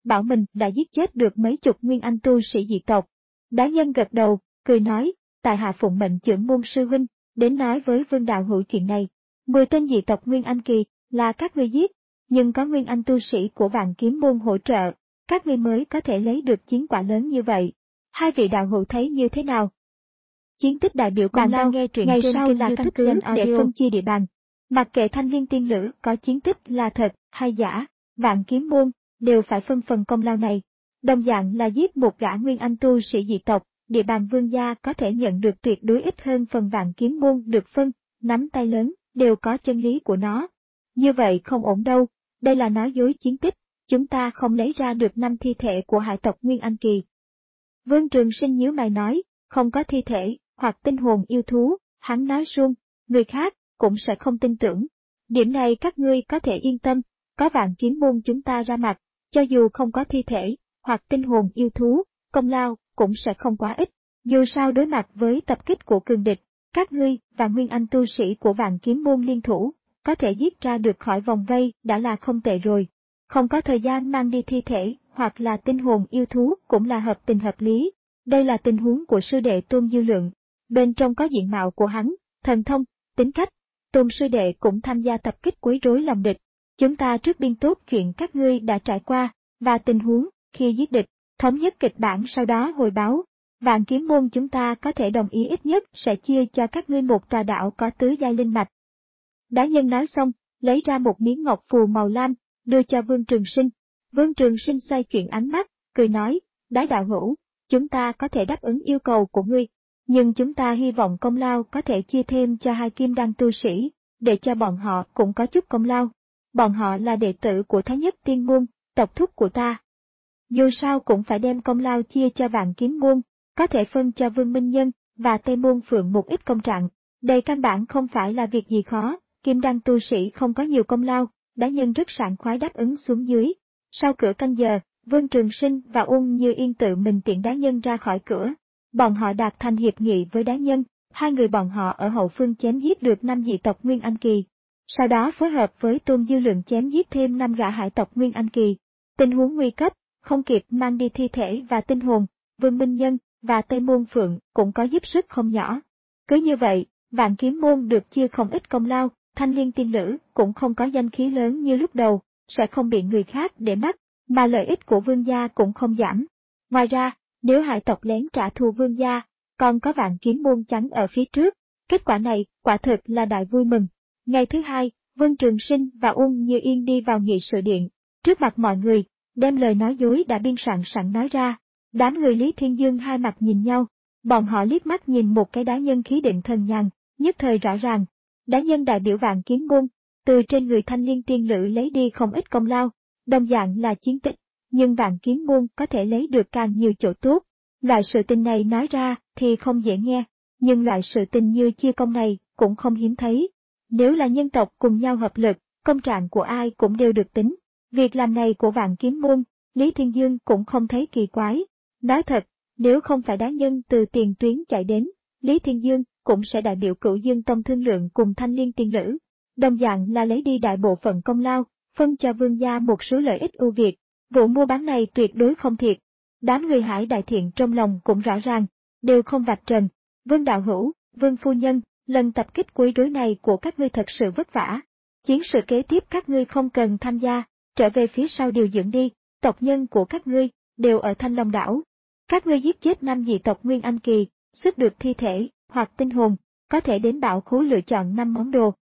bảo mình đã giết chết được mấy chục nguyên anh tu sĩ dị tộc. Đá nhân gật đầu, cười nói, tại hạ phụng mệnh trưởng môn sư huynh, đến nói với Vương đạo hữu chuyện này. Mười tên dị tộc nguyên anh kỳ, là các ngươi giết, nhưng có nguyên anh tu sĩ của Vạn Kiếm môn hỗ trợ, các ngươi mới có thể lấy được chiến quả lớn như vậy. Hai vị đạo hữu thấy như thế nào? Chiến tích đại biểu công lao, nghe truyện ngày trên sau kênh là YouTube căn cứ Gen để Audio. phân chia địa bàn. Mặc kệ Thanh Liên Tiên Lữ có chiến tích là thật hay giả, Vạn Kiếm môn đều phải phân phần công lao này. Đồng dạng là giết một gã nguyên anh tu sĩ dị tộc, địa bàn Vương gia có thể nhận được tuyệt đối ít hơn phần Vạn Kiếm môn được phân, nắm tay lớn, đều có chân lý của nó. Như vậy không ổn đâu, đây là nói dối chiến tích, chúng ta không lấy ra được năm thi thể của hải tộc Nguyên Anh Kỳ. Vương Trường Sinh nhíu mày nói, không có thi thể, hoặc tinh hồn yêu thú, hắn nói suông, người khác cũng sẽ không tin tưởng. Điểm này các ngươi có thể yên tâm, có Vạn Kiếm môn chúng ta ra mặt, cho dù không có thi thể, hoặc tinh hồn yêu thú, công lao cũng sẽ không quá ít. Dù sao đối mặt với tập kích của cường địch, các ngươi và nguyên anh tu sĩ của Vạn Kiếm môn liên thủ, có thể giết ra được khỏi vòng vây đã là không tệ rồi. Không có thời gian mang đi thi thể hoặc là tinh hồn yêu thú cũng là hợp tình hợp lý. Đây là tình huống của sư đệ Tôn Dư Lượng. Bên trong có diện mạo của hắn, thần thông, tính cách. Tôn sư đệ cũng tham gia tập kích quấy rối lòng địch. Chúng ta trước biên tốt chuyện các ngươi đã trải qua, và tình huống khi giết địch, thống nhất kịch bản sau đó hồi báo. Vạn Kiếm môn chúng ta có thể đồng ý ít nhất sẽ chia cho các ngươi một tòa đảo có tứ giai linh mạch. Đá nhân nói xong, lấy ra một miếng ngọc phù màu lam, đưa cho Vương Trường Sinh. Vương Trường Sinh xoay chuyển ánh mắt, cười nói, Đá đạo hữu, chúng ta có thể đáp ứng yêu cầu của ngươi, nhưng chúng ta hy vọng công lao có thể chia thêm cho hai kim đan tu sĩ, để cho bọn họ cũng có chút công lao. Bọn họ là đệ tử của Thái Nhất Tiên môn, tộc thúc của ta. Dù sao cũng phải đem công lao chia cho Vạn Kiếm môn, có thể phân cho Vương Minh Nhân và Tây Môn Phượng một ít công trạng. Đây căn bản không phải là việc gì khó, kim đan tu sĩ không có nhiều công lao, Đá nhân rất sảng khoái đáp ứng xuống dưới. Sau cửa canh giờ, Vương Trường Sinh và Ung Như Yên tự mình tiễn Đá nhân ra khỏi cửa. Bọn họ đạt thành hiệp nghị với Đá nhân, hai người bọn họ ở hậu phương chém giết được năm dị tộc Nguyên Anh Kỳ. Sau đó phối hợp với Tôn Dư Lượng chém giết thêm năm gã hải tộc Nguyên Anh Kỳ. Tình huống nguy cấp, không kịp mang đi thi thể và tinh hồn, Vương Minh Nhân và Tây Môn Phượng cũng có giúp sức không nhỏ. Cứ như vậy, Vạn Kiếm môn được chia không ít công lao, Thanh Liên Tiên Lữ cũng không có danh khí lớn như lúc đầu, sẽ không bị người khác để mắt, mà lợi ích của Vương gia cũng không giảm. Ngoài ra, nếu hải tộc lén trả thù Vương gia, còn có Vạn Kiếm môn chắn ở phía trước, kết quả này quả thực là đại vui mừng. Ngày thứ hai, Vương Trường Sinh và Ung Như Yên đi vào nghị sự điện, trước mặt mọi người, đem lời nói dối đã biên soạn sẵn nói ra. Đám người Lý Thiên Dương hai mặt nhìn nhau, bọn họ liếc mắt nhìn một cái Đá nhân khí định thần nhàn, nhất thời rõ ràng. Đá nhân đại biểu Vạn Kiếm môn, từ trên người Thanh Liên Tiên Lữ lấy đi không ít công lao, đồng dạng là chiến tích, nhưng Vạn Kiếm môn có thể lấy được càng nhiều chỗ tốt. Loại sự tình này nói ra thì không dễ nghe, nhưng loại sự tình như chia công này cũng không hiếm thấy. Nếu là nhân tộc cùng nhau hợp lực, công trạng của ai cũng đều được tính. Việc làm này của Vạn Kiếm môn, Lý Thiên Dương cũng không thấy kỳ quái. Nói thật, nếu không phải Đá nhân từ tiền tuyến chạy đến, Lý Thiên Dương cũng sẽ đại biểu Cửu Dương Tông thương lượng cùng Thanh Liên Tiên Lữ. Đồng dạng là lấy đi đại bộ phận công lao, phân cho Vương gia một số lợi ích ưu việt. Vụ mua bán này tuyệt đối không thiệt. Đám người Hải đại thiện trong lòng cũng rõ ràng, đều không vạch trần. Vương đạo hữu, Vương phu nhân, lần tập kích quấy rối này của các ngươi thật sự vất vả. Chiến sự kế tiếp các ngươi không cần tham gia, trở về phía sau điều dưỡng đi, tộc nhân của các ngươi đều ở Thanh Long đảo. Các ngươi giết chết năm dị tộc Nguyên Anh Kỳ, xuất được thi thể hoặc tinh hồn, có thể đến bảo khố lựa chọn năm món đồ.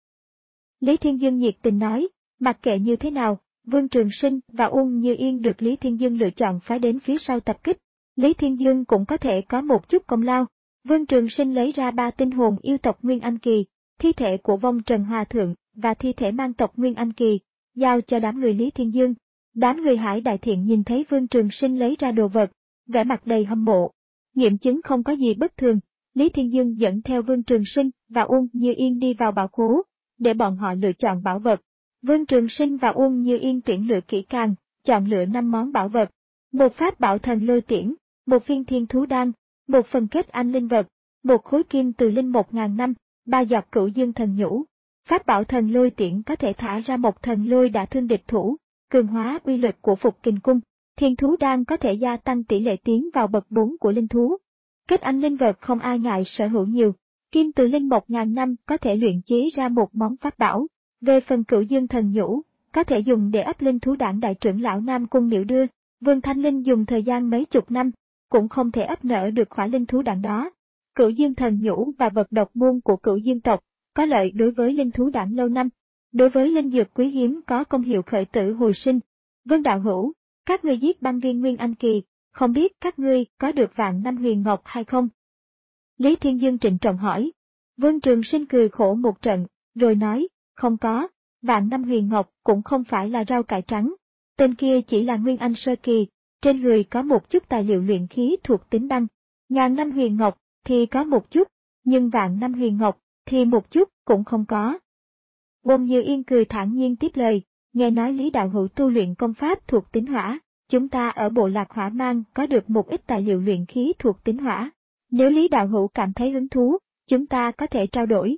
Lý Thiên Dương nhiệt tình nói, mặc kệ như thế nào, Vương Trường Sinh và Ung Như Yên được Lý Thiên Dương lựa chọn phái đến phía sau tập kích. Lý Thiên Dương cũng có thể có một chút công lao. Vương Trường Sinh lấy ra ba tinh hồn yêu tộc Nguyên Anh Kỳ, thi thể của Vong Trần Hòa Thượng và thi thể mang tộc Nguyên Anh Kỳ, giao cho đám người Lý Thiên Dương. Đám người Hải đại thiện nhìn thấy Vương Trường Sinh lấy ra đồ vật, vẻ mặt đầy hâm mộ. Nghiệm chứng không có gì bất thường, Lý Thiên Dương dẫn theo Vương Trường Sinh và Ung Như Yên đi vào bảo khố, để bọn họ lựa chọn bảo vật. Vương Trường Sinh và Ung Như Yên tuyển lựa kỹ càng, chọn lựa năm món bảo vật. Một pháp bảo thần lôi tiễn, một viên thiên thú đan, một phần kết anh linh vật, một khối kim từ linh một ngàn năm, ba giọt cửu dương thần nhũ. Pháp bảo thần lôi tiễn có thể thả ra một thần lôi đã thương địch thủ, cường hóa uy lực của phục kình cung. Thiên thú đan có thể gia tăng tỷ lệ tiến vào bậc bốn của linh thú. Kết anh linh vật không ai ngại sở hữu nhiều. Kim từ linh một ngàn năm có thể luyện chế ra một món pháp bảo. Về phần Cửu Dương thần nhũ, có thể dùng để ấp linh thú đản đại trưởng lão Nam Cung Miệu đưa. Vương Thanh Linh dùng thời gian mấy chục năm, cũng không thể ấp nở được khỏa linh thú đản đó. Cửu Dương thần nhũ và vật độc môn của Cửu Dương tộc, có lợi đối với linh thú đản lâu năm. Đối với linh dược quý hiếm có công hiệu khởi tử hồi sinh. Vương đạo hữu, các ngươi giết băng viên Nguyên Anh Kỳ, không biết các ngươi có được vạn năm huyền ngọc hay không? Lý Thiên Dương trịnh trọng hỏi. Vương Trường Sinh cười khổ một trận, rồi nói, không có, vạn năm huyền ngọc cũng không phải là rau cải trắng. Tên kia chỉ là Nguyên Anh Sơ Kỳ, trên người có một chút tài liệu luyện khí thuộc tính băng. Ngàn năm huyền ngọc thì có một chút, nhưng vạn năm huyền ngọc thì một chút cũng không có. Bông Như Yên cười thản nhiên tiếp lời, nghe nói Lý đạo hữu tu luyện công pháp thuộc tính hỏa, chúng ta ở bộ lạc Hỏa Mang có được một ít tài liệu luyện khí thuộc tính hỏa. Nếu Lý đạo hữu cảm thấy hứng thú, chúng ta có thể trao đổi.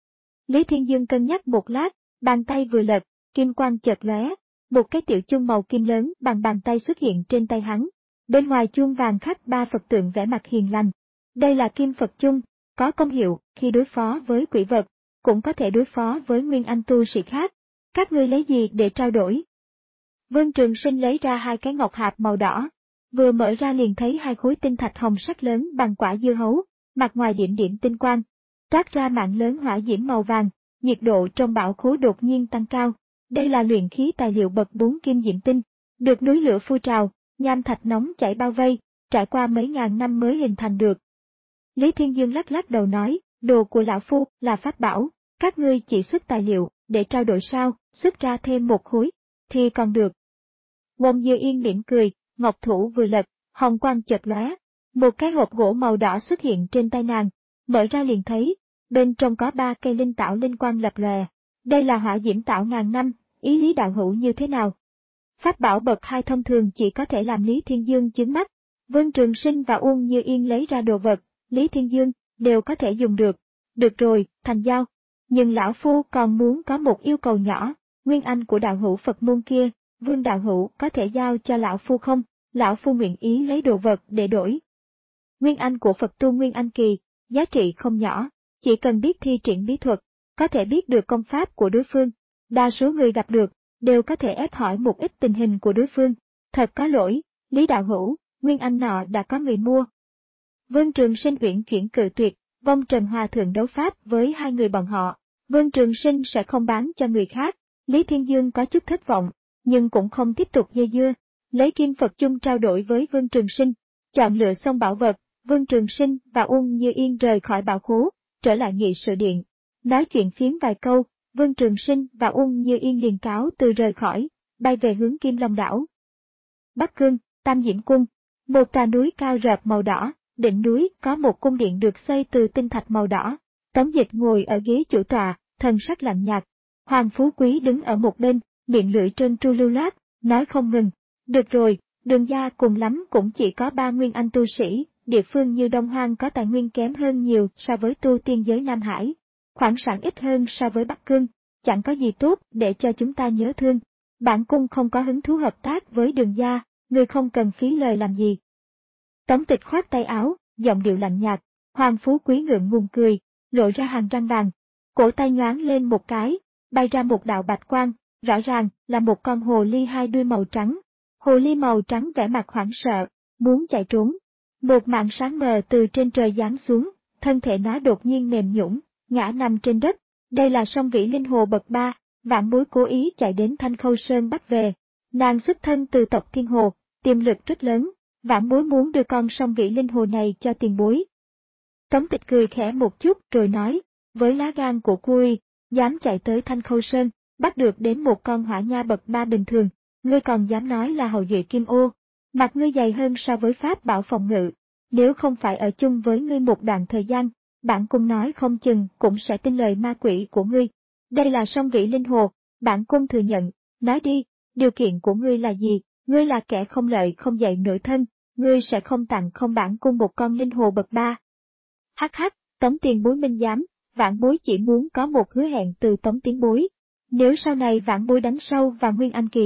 Lý Thiên Dương cân nhắc một lát, bàn tay vừa lật, kim quang chợt lóe, một cái tiểu chuông màu kim lớn bằng bàn tay xuất hiện trên tay hắn. Bên ngoài chuông vàng khắc ba Phật tượng vẽ mặt hiền lành. Đây là kim Phật chung, có công hiệu khi đối phó với quỷ vật, cũng có thể đối phó với Nguyên Anh tu sĩ khác. Các ngươi lấy gì để trao đổi? Vương Trường Sinh lấy ra hai cái ngọc hạp màu đỏ, vừa mở ra liền thấy hai khối tinh thạch hồng sắc lớn bằng quả dưa hấu, mặt ngoài điểm điểm tinh quang, toát ra mạng lớn hỏa diễm màu vàng, nhiệt độ trong bảo khố đột nhiên tăng cao. Đây là luyện khí tài liệu bậc bốn kim diễm tinh, được núi lửa phun trào, nham thạch nóng chảy bao vây, trải qua mấy ngàn năm mới hình thành được. Lý Thiên Dương lắc lắc đầu nói, đồ của lão phu là pháp bảo, các ngươi chỉ xuất tài liệu để trao đổi sao? Xuất ra thêm một khối thì còn được. Bông Như Yên mỉm cười, ngọc thủ vừa lật, hồng quang chợt lóe, một cái hộp gỗ màu đỏ xuất hiện trên tay nàng, mở ra liền thấy, bên trong có ba cây linh tảo linh quang lập lòe. Đây là hỏa diễm tảo ngàn năm, ý Lý đạo hữu như thế nào? Pháp bảo bậc hai thông thường chỉ có thể làm Lý Thiên Dương chướng mắt. Vương Trường Sinh và Uông Như Yên lấy ra đồ vật, Lý Thiên Dương đều có thể dùng được. Được rồi, thành giao. Nhưng lão phu còn muốn có một yêu cầu nhỏ, Nguyên Anh của đạo hữu Phật môn kia, Vương đạo hữu có thể giao cho lão phu không? Lão phu nguyện ý lấy đồ vật để đổi. Nguyên Anh của Phật tu Nguyên Anh Kỳ, giá trị không nhỏ, chỉ cần biết thi triển bí thuật, có thể biết được công pháp của đối phương. Đa số người gặp được, đều có thể ép hỏi một ít tình hình của đối phương. Thật có lỗi, Lý đạo hữu, Nguyên Anh nọ đã có người mua. Vương Trường Sinh uyển chuyển cự tuyệt, vong Trần Hòa Thượng đấu pháp với hai người bọn họ. Vương Trường Sinh sẽ không bán cho người khác. Lý Thiên Dương có chút thất vọng, nhưng cũng không tiếp tục dây dưa, lấy kim Phật chung trao đổi với Vương Trường Sinh. Chọn lựa xong bảo vật, Vương Trường Sinh và Uông Như Yên rời khỏi bảo khố, trở lại nghị sự điện. Nói chuyện phiếm vài câu, Vương Trường Sinh và Uông Như Yên liền cáo từ rời khỏi, bay về hướng Kim Long đảo. Bắc Cương, Tam Diễm Cung, một tòa núi cao rợp màu đỏ, đỉnh núi có một cung điện được xây từ tinh thạch màu đỏ. Tống Dịch ngồi ở ghế chủ tọa, thần sắc lạnh nhạt. Hoàng Phú Quý đứng ở một bên, miệng lưỡi trơn tru lưu loát, nói không ngừng. Được rồi, Đường gia cùng lắm cũng chỉ có ba Nguyên Anh tu sĩ, địa phương như Đông Hoang có tài nguyên kém hơn nhiều so với tu tiên giới Nam Hải. Khoáng sản ít hơn so với Bắc Cương, chẳng có gì tốt để cho chúng ta nhớ thương. Bản cung không có hứng thú hợp tác với Đường gia, người không cần phí lời làm gì. Tống Tịch khoát tay áo, giọng điệu lạnh nhạt. Hoàng Phú Quý ngượng ngùng cười, lộ ra hàng răng vàng. Cổ tay nhoáng lên một cái, bay ra một đạo bạch quang, rõ ràng là một con hồ ly hai đuôi màu trắng. Hồ ly màu trắng vẻ mặt hoảng sợ, muốn chạy trốn. Một màn sáng mờ từ trên trời giáng xuống, thân thể nó đột nhiên mềm nhũn, ngã nằm trên đất. Đây là Song Vĩ Linh Hồ bậc ba, Vãn Bối cố ý chạy đến Thanh Khâu Sơn bắt về. Nàng xuất thân từ tộc Thiên Hồ, tiềm lực rất lớn, Vãn Bối muốn đưa con Song Vĩ Linh Hồ này cho tiền bối. Tống Tịch cười khẽ một chút rồi nói, với lá gan của Cui, dám chạy tới Thanh Khâu Sơn, bắt được đến một con hỏa nha bậc ba bình thường, ngươi còn dám nói là hậu duệ Kim Ô. Mặt ngươi dày hơn so với pháp bảo phòng ngự, nếu không phải ở chung với ngươi một đoạn thời gian, bản cung nói không chừng cũng sẽ tin lời ma quỷ của ngươi. Đây là Song Vĩ Linh Hồ, bản cung thừa nhận, nói đi, điều kiện của ngươi là gì? Ngươi là kẻ không lợi không dạy nổi thân, ngươi sẽ không tặng không bản cung một con linh hồ bậc ba. Hắc hắc, Tống tiền bối minh giám, Vãn Bối chỉ muốn có một hứa hẹn từ Tống tiền bối. Nếu sau này Vãn Bối đánh sâu vào Nguyên Anh Kỳ,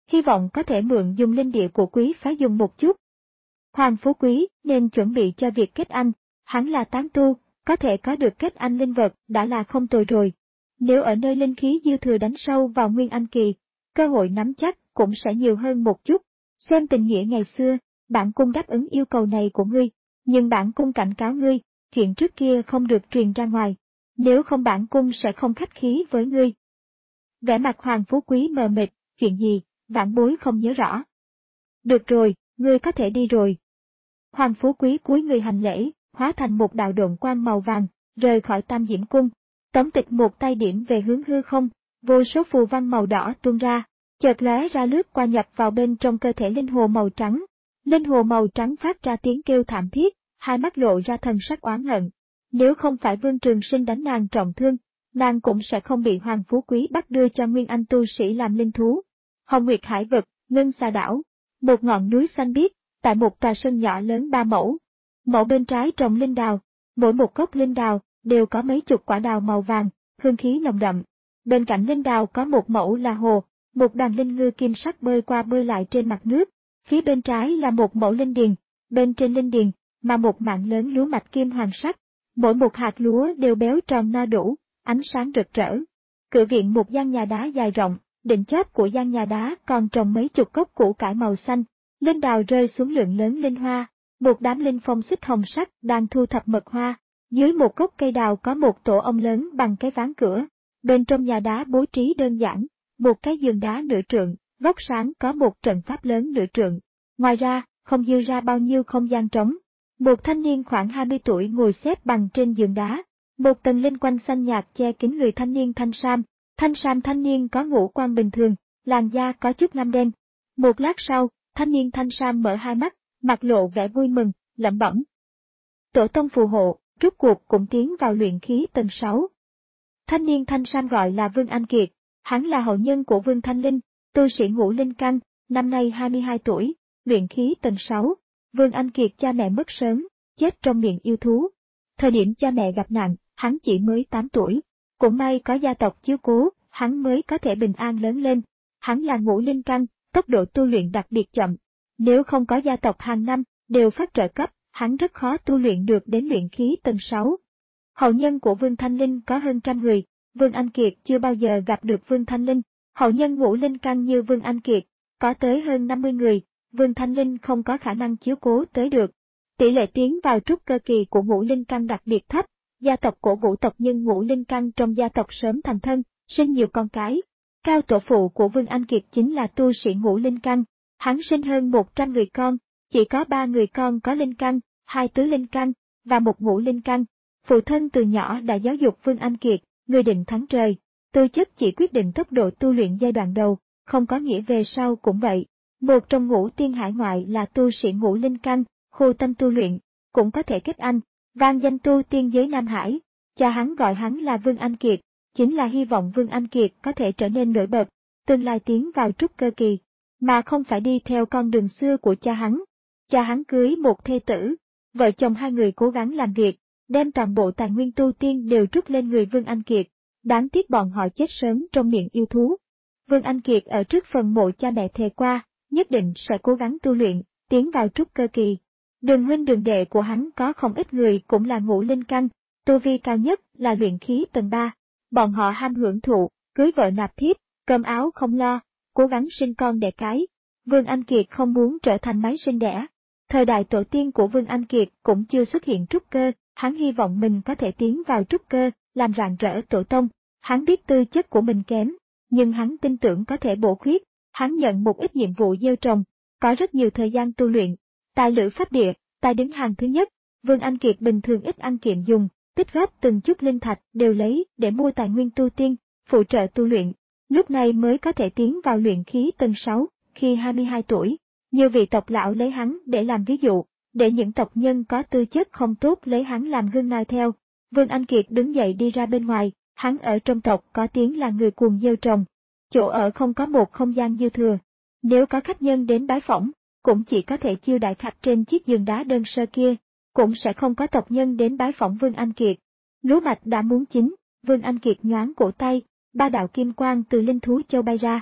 hy vọng có thể mượn dùng linh địa của quý phái dùng một chút. Hoàng Phú Quý nên chuẩn bị cho việc kết anh, hắn là tán tu, có thể có được kết anh linh vật đã là không tồi rồi. Nếu ở nơi linh khí dư thừa đánh sâu vào Nguyên Anh kỳ, cơ hội nắm chắc cũng sẽ nhiều hơn một chút. Xem tình nghĩa ngày xưa, bản cung đáp ứng yêu cầu này của ngươi, nhưng bản cung cảnh cáo ngươi, chuyện trước kia không được truyền ra ngoài, nếu không bản cung sẽ không khách khí với ngươi. Vẻ mặt Hoàng Phú Quý mờ mịt, chuyện gì, vãn bối không nhớ rõ. Được rồi, ngươi có thể đi rồi. Hoàng Phú Quý cúi người hành lễ, hóa thành một đạo độn quang màu vàng, rời khỏi Tam Diễm Cung. Tống Tịch một tay điểm về hướng hư không, vô số phù văn màu đỏ tuôn ra, chợt lóe ra lướt qua nhập vào bên trong cơ thể linh hồ màu trắng. Linh hồ màu trắng phát ra tiếng kêu thảm thiết, hai mắt lộ ra thần sắc oán hận. Nếu không phải Vương Trường Sinh đánh nàng trọng thương, nàng cũng sẽ không bị Hoàng Phú Quý bắt đưa cho Nguyên Anh tu sĩ làm linh thú. Hồng Nguyệt Hải vực, Ngân Xà đảo, một ngọn núi xanh biếc, tại một tòa sân nhỏ lớn ba mẫu. Mẫu bên trái trồng linh đào, mỗi một gốc linh đào đều có mấy chục quả đào màu vàng, hương khí nồng đậm. Bên cạnh linh đào có một mẫu là hồ, một đoàn linh ngư kim sắc bơi qua bơi lại trên mặt nước. Phía bên trái là một mẫu linh điền, bên trên linh điền mà một mảng lớn lúa mạch kim hoàng sắc. Mỗi một hạt lúa đều béo tròn no đủ, ánh sáng rực rỡ. Cửa viện một gian nhà đá dài rộng, đỉnh chóp của gian nhà đá còn trồng mấy chục gốc củ cải màu xanh. Linh đào rơi xuống lượng lớn linh hoa, một đám linh phong xích hồng sắc đang thu thập mật hoa. Dưới một gốc cây đào có một tổ ong lớn bằng cái ván cửa. Bên trong nhà đá bố trí đơn giản, một cái giường đá nửa trượng, góc sáng có một trận pháp lớn nửa trượng. Ngoài ra, không dư ra bao nhiêu không gian trống. Một thanh niên khoảng hai mươi tuổi ngồi xếp bằng trên giường đá. Một tầng linh quanh xanh nhạt che kín người thanh niên thanh sam. Thanh sam thanh niên có ngũ quan bình thường, làn da có chút ngăm đen. Một lát sau, thanh niên thanh sam mở hai mắt, mặt lộ vẻ vui mừng, lẩm bẩm. Tổ tông phù hộ, rút cuộc cũng tiến vào luyện khí tầng sáu. Thanh niên thanh sam gọi là Vương Anh Kiệt, hắn là hậu nhân của Vương Thanh Linh, tu sĩ ngũ linh căn, năm nay hai mươi hai tuổi, luyện khí tầng sáu. Vương Anh Kiệt cha mẹ mất sớm, chết trong miệng yêu thú. Thời điểm cha mẹ gặp nạn, hắn chỉ mới tám tuổi. Cũng may có gia tộc chiếu cố, hắn mới có thể bình an lớn lên. Hắn là ngũ linh căn, tốc độ tu luyện đặc biệt chậm. Nếu không có gia tộc hàng năm đều phát trợ cấp, hắn rất khó tu luyện được đến luyện khí tầng sáu. Hậu nhân của Vương Thanh Linh có hơn trăm người, Vương Anh Kiệt chưa bao giờ gặp được Vương Thanh Linh. Hậu nhân ngũ linh căn như Vương Anh Kiệt, có tới hơn năm mươi người, Vương Thanh Linh không có khả năng chiếu cố tới được. Tỷ lệ tiến vào trúc cơ kỳ của ngũ linh căn đặc biệt thấp, gia tộc cổ vũ tộc nhân ngũ linh căn trong gia tộc sớm thành thân, sinh nhiều con cái. Cao tổ phụ của Vương Anh Kiệt chính là tu sĩ ngũ linh căn, hắn sinh hơn một trăm người con, chỉ có ba người con có linh căn, hai tứ linh căn, và một ngũ linh căn. Phụ thân từ nhỏ đã giáo dục Vương Anh Kiệt, người định thắng trời, tư chất chỉ quyết định tốc độ tu luyện giai đoạn đầu, không có nghĩa về sau cũng vậy. Một trong ngũ tiên hải ngoại là tu sĩ ngũ linh căn, khô tâm tu luyện, cũng có thể kết anh, vang danh tu tiên giới Nam Hải. Cha hắn gọi hắn là Vương Anh Kiệt, chính là hy vọng Vương Anh Kiệt có thể trở nên nổi bật, tương lai tiến vào trúc cơ kỳ, mà không phải đi theo con đường xưa của cha hắn. Cha hắn cưới một thê tử, vợ chồng hai người cố gắng làm việc, đem toàn bộ tài nguyên tu tiên đều trút lên người Vương Anh Kiệt, đáng tiếc bọn họ chết sớm trong miệng yêu thú. Vương Anh Kiệt ở trước phần mộ cha mẹ thề qua, nhất định sẽ cố gắng tu luyện, tiến vào trúc cơ kỳ. Đường huynh đường đệ của hắn có không ít người cũng là ngũ linh căn, tu vi cao nhất là luyện khí tầng ba. Bọn họ ham hưởng thụ, cưới vợ nạp thiếp, cơm áo không lo, cố gắng sinh con đẻ cái. Vương Anh Kiệt không muốn trở thành máy sinh đẻ. Thời đại tổ tiên của Vương Anh Kiệt cũng chưa xuất hiện trúc cơ, hắn hy vọng mình có thể tiến vào trúc cơ, làm rạng rỡ tổ tông. Hắn biết tư chất của mình kém, nhưng hắn tin tưởng có thể bổ khuyết. Hắn nhận một ít nhiệm vụ gieo trồng, có rất nhiều thời gian tu luyện. Tài lữ pháp địa, tài đứng hàng thứ nhất. Vương Anh Kiệt bình thường ít ăn kiệm dùng, tích góp từng chút linh thạch đều lấy để mua tài nguyên tu tiên, phụ trợ tu luyện. Lúc này mới có thể tiến vào luyện khí tầng sáu, khi hai mươi hai tuổi. Nhiều vị tộc lão lấy hắn để làm ví dụ, để những tộc nhân có tư chất không tốt lấy hắn làm gương noi theo. Vương Anh Kiệt đứng dậy đi ra bên ngoài, hắn ở trong tộc có tiếng là người cuồng gieo trồng. Chỗ ở không có một không gian dư thừa. Nếu có khách nhân đến bái phỏng, cũng chỉ có thể chiêu đãi khách trên chiếc giường đá đơn sơ kia, cũng sẽ không có tộc nhân đến bái phỏng Vương Anh Kiệt. Lúa mạch đã muốn chín, Vương Anh Kiệt nhoáng cổ tay, ba đạo kim quang từ linh thú châu bay ra.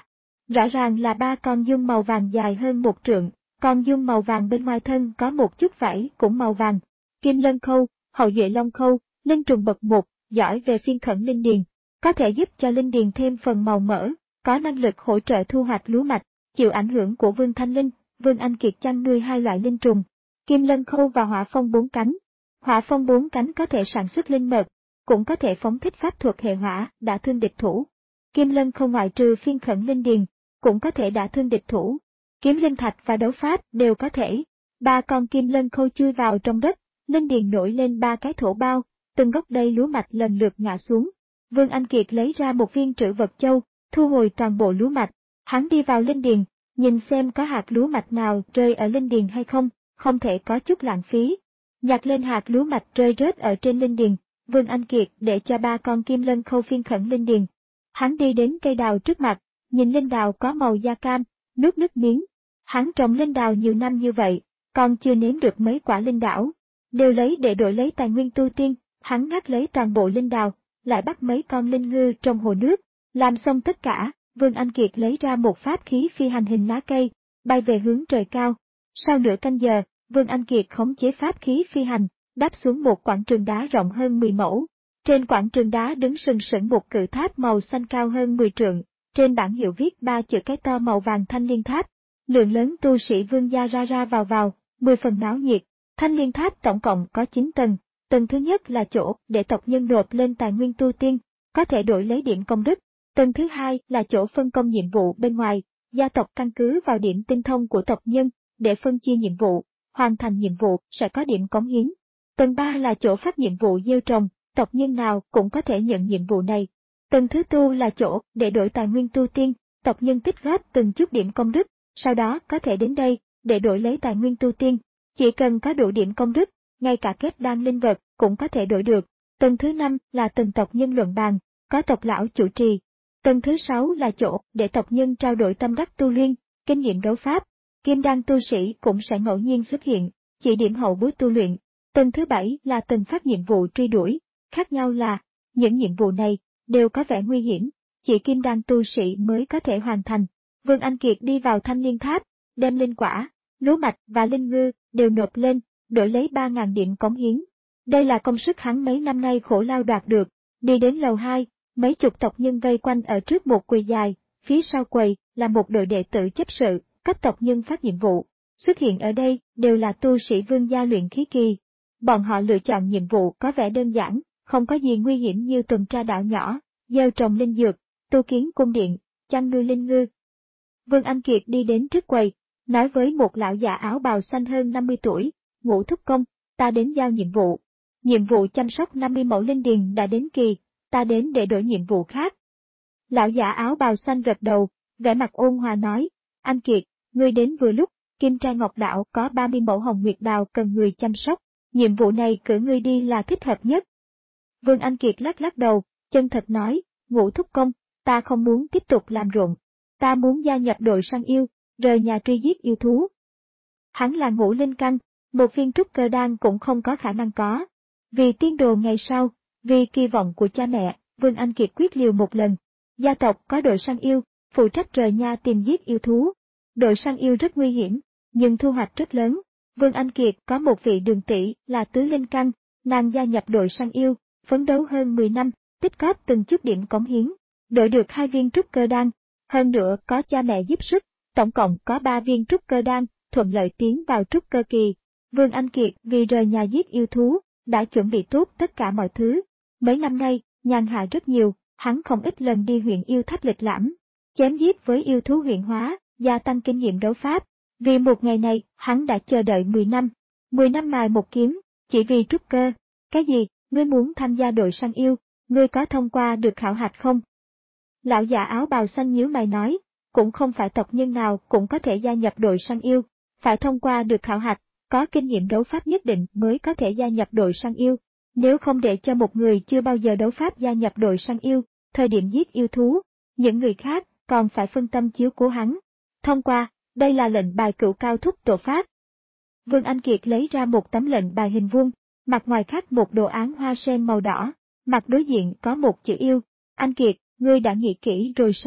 Rõ ràng là ba con giun màu vàng dài hơn một trượng, con giun màu vàng bên ngoài thân có một chút vảy cũng màu vàng. Kim lân khâu, hậu duệ long khâu, linh trùng bậc một, giỏi về phiên khẩn linh điền, có thể giúp cho linh điền thêm phần màu mỡ, có năng lực hỗ trợ thu hoạch lúa mạch, chịu ảnh hưởng của Vương Thanh Linh, Vương Anh Kiệt chăn nuôi hai loại linh trùng, kim lân khâu và hỏa phong bốn cánh. Hỏa phong bốn cánh có thể sản xuất linh mật, cũng có thể phóng thích pháp thuật hệ hỏa, đả thương địch thủ. Kim lân khâu ngoại trừ phiên khẩn linh điền, cũng có thể đả thương địch thủ. Kiếm linh thạch và đấu pháp đều có thể. Ba con kim lân khâu chui vào trong đất, linh điền nổi lên ba cái thổ bao, từng gốc đầy lúa mạch lần lượt ngã xuống. Vương Anh Kiệt lấy ra một viên trữ vật châu, thu hồi toàn bộ lúa mạch. Hắn đi vào linh điền, nhìn xem có hạt lúa mạch nào rơi ở linh điền hay không, không thể có chút lãng phí. Nhặt lên hạt lúa mạch rơi rớt ở trên linh điền, Vương Anh Kiệt để cho ba con kim lân khâu phiên khẩn linh điền. Hắn đi đến cây đào trước mặt, nhìn linh đào có màu da cam, nuốt nước miếng. Hắn trồng linh đào nhiều năm như vậy, còn chưa nếm được mấy quả linh đảo, đều lấy để đổi lấy tài nguyên tu tiên. Hắn ngắt lấy toàn bộ linh đào, lại bắt mấy con linh ngư trong hồ nước, làm xong tất cả. Vương Anh Kiệt lấy ra một pháp khí phi hành hình lá cây, bay về hướng trời cao. Sau nửa canh giờ, Vương Anh Kiệt khống chế pháp khí phi hành, đáp xuống một quảng trường đá rộng hơn mười mẫu. Trên quảng trường đá đứng sừng sững một cự tháp màu xanh cao hơn mười trượng, trên bảng hiệu viết ba chữ cái to màu vàng Thanh Liên Tháp. Lượng lớn tu sĩ Vương gia ra ra vào vào, mười phần náo nhiệt. Thanh Liên Tháp tổng cộng có chín tầng, tầng thứ nhất là chỗ để tộc nhân nộp lên tài nguyên tu tiên, có thể đổi lấy điểm công đức. Tầng thứ hai là chỗ phân công nhiệm vụ bên ngoài, gia tộc căn cứ vào điểm tinh thông của tộc nhân để phân chia nhiệm vụ, hoàn thành nhiệm vụ sẽ có điểm cống hiến. Tầng ba là chỗ phát nhiệm vụ gieo trồng, tộc nhân nào cũng có thể nhận nhiệm vụ này. Tầng thứ tư là chỗ để đổi tài nguyên tu tiên, tộc nhân tích góp từng chút điểm công đức, sau đó có thể đến đây để đổi lấy tài nguyên tu tiên. Chỉ cần có đủ điểm công đức, ngay cả kết đan linh vật cũng có thể đổi được. Tầng thứ năm là tầng tộc nhân luận bàn, có tộc lão chủ trì. Tầng thứ sáu là chỗ để tộc nhân trao đổi tâm đắc tu luyện, kinh nghiệm đấu pháp. Kim đan tu sĩ cũng sẽ ngẫu nhiên xuất hiện, chỉ điểm hậu bối tu luyện. Tầng thứ bảy là tầng phát nhiệm vụ truy đuổi, khác nhau là, những nhiệm vụ này đều có vẻ nguy hiểm, chỉ kim đan tu sĩ mới có thể hoàn thành. Vương Anh Kiệt đi vào Thanh Liên Tháp, đem linh quả, lúa mạch và linh ngư đều nộp lên, đổi lấy ba nghìn điểm cống hiến. Đây là công sức hắn mấy năm nay khổ lao đoạt được. Đi đến lầu hai, mấy chục tộc nhân vây quanh ở trước một quầy dài, phía sau quầy là một đội đệ tử chấp sự, cấp tộc nhân phát nhiệm vụ. Xuất hiện ở đây đều là tu sĩ Vương gia luyện khí kỳ. Bọn họ lựa chọn nhiệm vụ có vẻ đơn giản, không có gì nguy hiểm như tuần tra đảo nhỏ, gieo trồng linh dược, tu kiến cung điện, chăn nuôi linh ngư. Vương Anh Kiệt đi đến trước quầy, nói với một lão già áo bào xanh hơn năm mươi tuổi, Ngũ thúc công, ta đến giao nhiệm vụ. Nhiệm vụ chăm sóc năm mươi mẫu linh điền đã đến kỳ, ta đến để đổi nhiệm vụ khác. Lão giả áo bào xanh gật đầu, vẻ mặt ôn hòa nói, anh Kiệt, ngươi đến vừa lúc, Kim Trai Ngọc Đảo có ba mươi mẫu hồng nguyệt đào cần người chăm sóc, nhiệm vụ này cử ngươi đi là thích hợp nhất. Vương Anh Kiệt lắc lắc đầu, chân thật nói, Ngũ thúc công, ta không muốn tiếp tục làm ruộng, ta muốn gia nhập đội săn yêu, rời nhà truy giết yêu thú. Hắn là ngũ linh căn, một viên trúc cơ đan cũng không có khả năng có. Vì tiên đồ ngày sau, vì kỳ vọng của cha mẹ, Vương Anh Kiệt quyết liều một lần. Gia tộc có đội săn yêu, phụ trách rời nhà tìm giết yêu thú. Đội săn yêu rất nguy hiểm, nhưng thu hoạch rất lớn. Vương Anh Kiệt có một vị đường tỷ là tứ linh căn, nàng gia nhập đội săn yêu, phấn đấu hơn mười năm, tích góp từng chút điểm cống hiến, đổi được hai viên trúc cơ đan. Hơn nữa có cha mẹ giúp sức, tổng cộng có ba viên trúc cơ đan, thuận lợi tiến vào trúc cơ kỳ. Vương Anh Kiệt vì rời nhà giết yêu thú, đã chuẩn bị tốt tất cả mọi thứ. Mấy năm nay, nhàn hạ rất nhiều, hắn không ít lần đi huyện yêu tháp lịch lãm, chém giết với yêu thú huyện hóa, gia tăng kinh nghiệm đấu pháp. Vì một ngày này, hắn đã chờ đợi mười năm. mười năm mài một kiếm, chỉ vì trúc cơ. Cái gì, ngươi muốn tham gia đội săn yêu, ngươi có thông qua được khảo hạch không? Lão già áo bào xanh nhíu mày nói, cũng không phải tộc nhân nào cũng có thể gia nhập đội săn yêu, phải thông qua được khảo hạch, có kinh nghiệm đấu pháp nhất định mới có thể gia nhập đội săn yêu. Nếu không để cho một người chưa bao giờ đấu pháp gia nhập đội săn yêu, thời điểm giết yêu thú, những người khác còn phải phân tâm chiếu cố hắn. Thông qua, đây là lệnh bài cửu cao thúc tổ pháp. Vương Anh Kiệt lấy ra một tấm lệnh bài hình vuông, mặt ngoài khắc một đồ án hoa sen màu đỏ, mặt đối diện có một chữ yêu. Anh Kiệt, ngươi đã nghĩ kỹ rồi sao?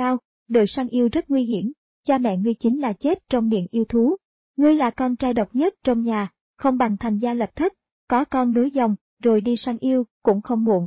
đội săn yêu rất nguy hiểm, cha mẹ ngươi chính là chết trong miệng yêu thú. Ngươi là con trai độc nhất trong nhà, không bằng thành gia lập thất, có con nối dòng, rồi đi săn yêu, cũng không muộn.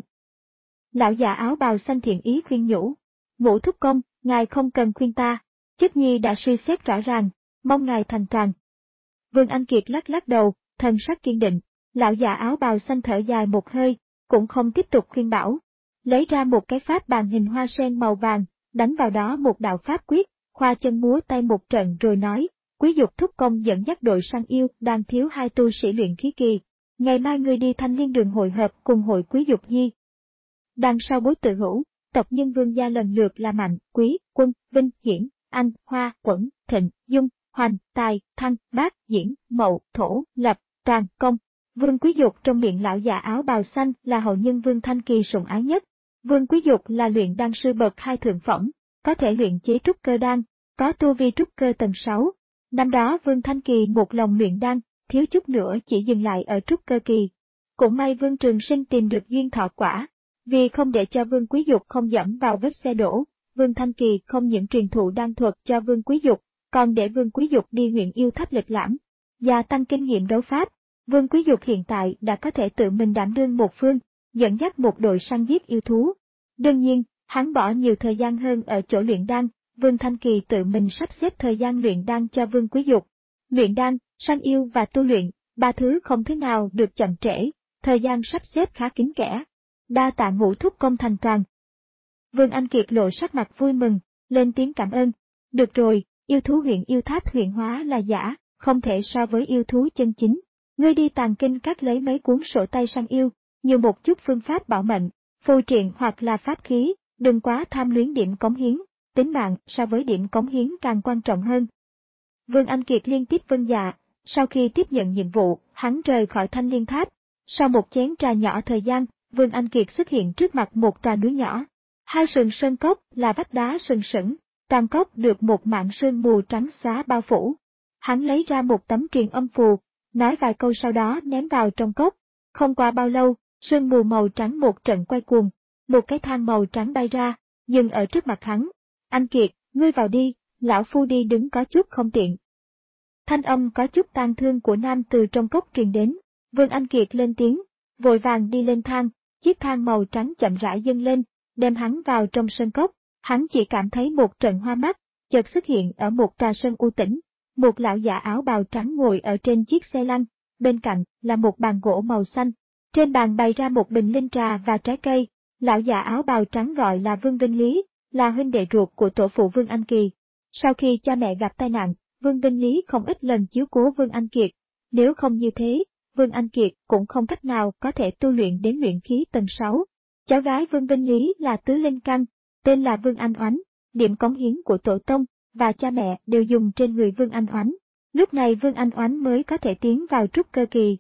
Lão già áo bào xanh thiện ý khuyên nhủ. Ngũ thúc công, ngài không cần khuyên ta, chức nhi đã suy xét rõ ràng, mong ngài thành toàn. Vương Anh Kiệt lắc lắc đầu, thần sắc kiên định, lão già áo bào xanh thở dài một hơi, cũng không tiếp tục khuyên bảo. Lấy ra một cái pháp bàn hình hoa sen màu vàng, đánh vào đó một đạo pháp quyết, khoa chân múa tay một trận rồi nói, Quý Dục thúc công dẫn dắt đội săn yêu đang thiếu hai tu sĩ luyện khí kỳ. Ngày mai ngươi đi Thanh Liên đường hội hợp cùng hội Quý Dục Di. Đằng sau bối tự hữu, tộc nhân Vương gia lần lượt là Mạnh, Quý, Quân, Vinh, Hiển, Anh, Hoa, Quẩn, Thịnh, Dung, Hoành, Tài, Thăng, Bát, Diễn, Mậu, Thổ, Lập, Toàn, Công. Vương Quý Dục trong miệng lão già áo bào xanh là hậu nhân Vương Thanh Kỳ sủng ái nhất. Vương Quý Dục là luyện đan sư bậc hai thượng phẩm, có thể luyện chế trúc cơ đan, có tu vi trúc cơ tầng sáu. Năm đó Vương Thanh Kỳ một lòng luyện đan, thiếu chút nữa chỉ dừng lại ở trúc cơ kỳ. Cũng may Vương Trường Sinh tìm được duyên thọ quả, vì không để cho Vương Quý Dục không dẫm vào vết xe đổ, Vương Thanh Kỳ không những truyền thụ đan thuật cho Vương Quý Dục, còn để Vương Quý Dục đi huyện yêu tháp lịch lãm, và tăng kinh nghiệm đấu pháp. Vương Quý Dục hiện tại đã có thể tự mình đảm đương một phương, dẫn dắt một đội săn giết yêu thú. Đương nhiên, hắn bỏ nhiều thời gian hơn ở chỗ luyện đan, Vương Thanh Kỳ tự mình sắp xếp thời gian luyện đan cho Vương Quý Dục. Luyện đan, săn yêu và tu luyện, ba thứ không thế nào được chậm trễ, thời gian sắp xếp khá kín kẽ. Đa tạ Ngũ thúc công thành toàn. Vương Anh Kiệt lộ sắc mặt vui mừng, lên tiếng cảm ơn. Được rồi, yêu thú huyện yêu tháp huyện hóa là giả, không thể so với yêu thú chân chính. Ngươi đi Tàng Kinh Các lấy mấy cuốn sổ tay săn yêu, nhiều một chút phương pháp bảo mệnh, phù triện hoặc là pháp khí, đừng quá tham luyến điểm cống hiến, tính mạng so với điểm cống hiến càng quan trọng hơn. Vương Anh Kiệt liên tiếp vâng dạ, sau khi tiếp nhận nhiệm vụ, hắn rời khỏi Thanh Liên Tháp. Sau một chén trà nhỏ thời gian, Vương Anh Kiệt xuất hiện trước mặt một tòa núi nhỏ. Hai sừng sơn cốc là vách đá sừng sững, toàn cốc được một mảng sương mù trắng xóa bao phủ. Hắn lấy ra một tấm truyền âm phù, nói vài câu sau đó ném vào trong cốc. Không qua bao lâu, sương mù màu trắng một trận quay cuồng, một cái thang màu trắng bay ra, dừng ở trước mặt hắn. Anh Kiệt, ngươi vào đi, lão phu đi đứng có chút không tiện. Thanh âm có chút tang thương của nam từ trong cốc truyền đến. Vương Anh Kiệt lên tiếng, vội vàng đi lên thang, chiếc thang màu trắng chậm rãi dâng lên, đem hắn vào trong sân cốc. Hắn chỉ cảm thấy một trận hoa mắt, chợt xuất hiện ở một tòa sân u tĩnh. Một lão già áo bào trắng ngồi ở trên chiếc xe lăn, bên cạnh là một bàn gỗ màu xanh. Trên bàn bày ra một bình linh trà và trái cây. Lão già áo bào trắng gọi là Vương Vinh Lý, là huynh đệ ruột của tổ phụ Vương Anh Kỳ. Sau khi cha mẹ gặp tai nạn, Vương Vinh Lý không ít lần chiếu cố Vương Anh Kiệt. Nếu không như thế, Vương Anh Kiệt cũng không cách nào có thể tu luyện đến luyện khí tầng sáu. Cháu gái Vương Vinh Lý là tứ linh căn, tên là Vương Anh Oánh, điểm cống hiến của tổ tông và cha mẹ đều dùng trên người Vương Anh Oánh. Lúc này Vương Anh Oánh mới có thể tiến vào trúc cơ kỳ.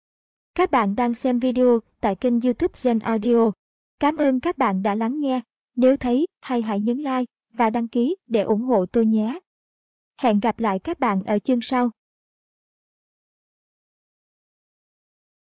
Các bạn đang xem video tại kênh YouTube Gen Audio. Cảm ơn các bạn đã lắng nghe. Nếu thấy hay hãy nhấn like và đăng ký để ủng hộ tôi nhé. Hẹn gặp lại các bạn ở chương sau.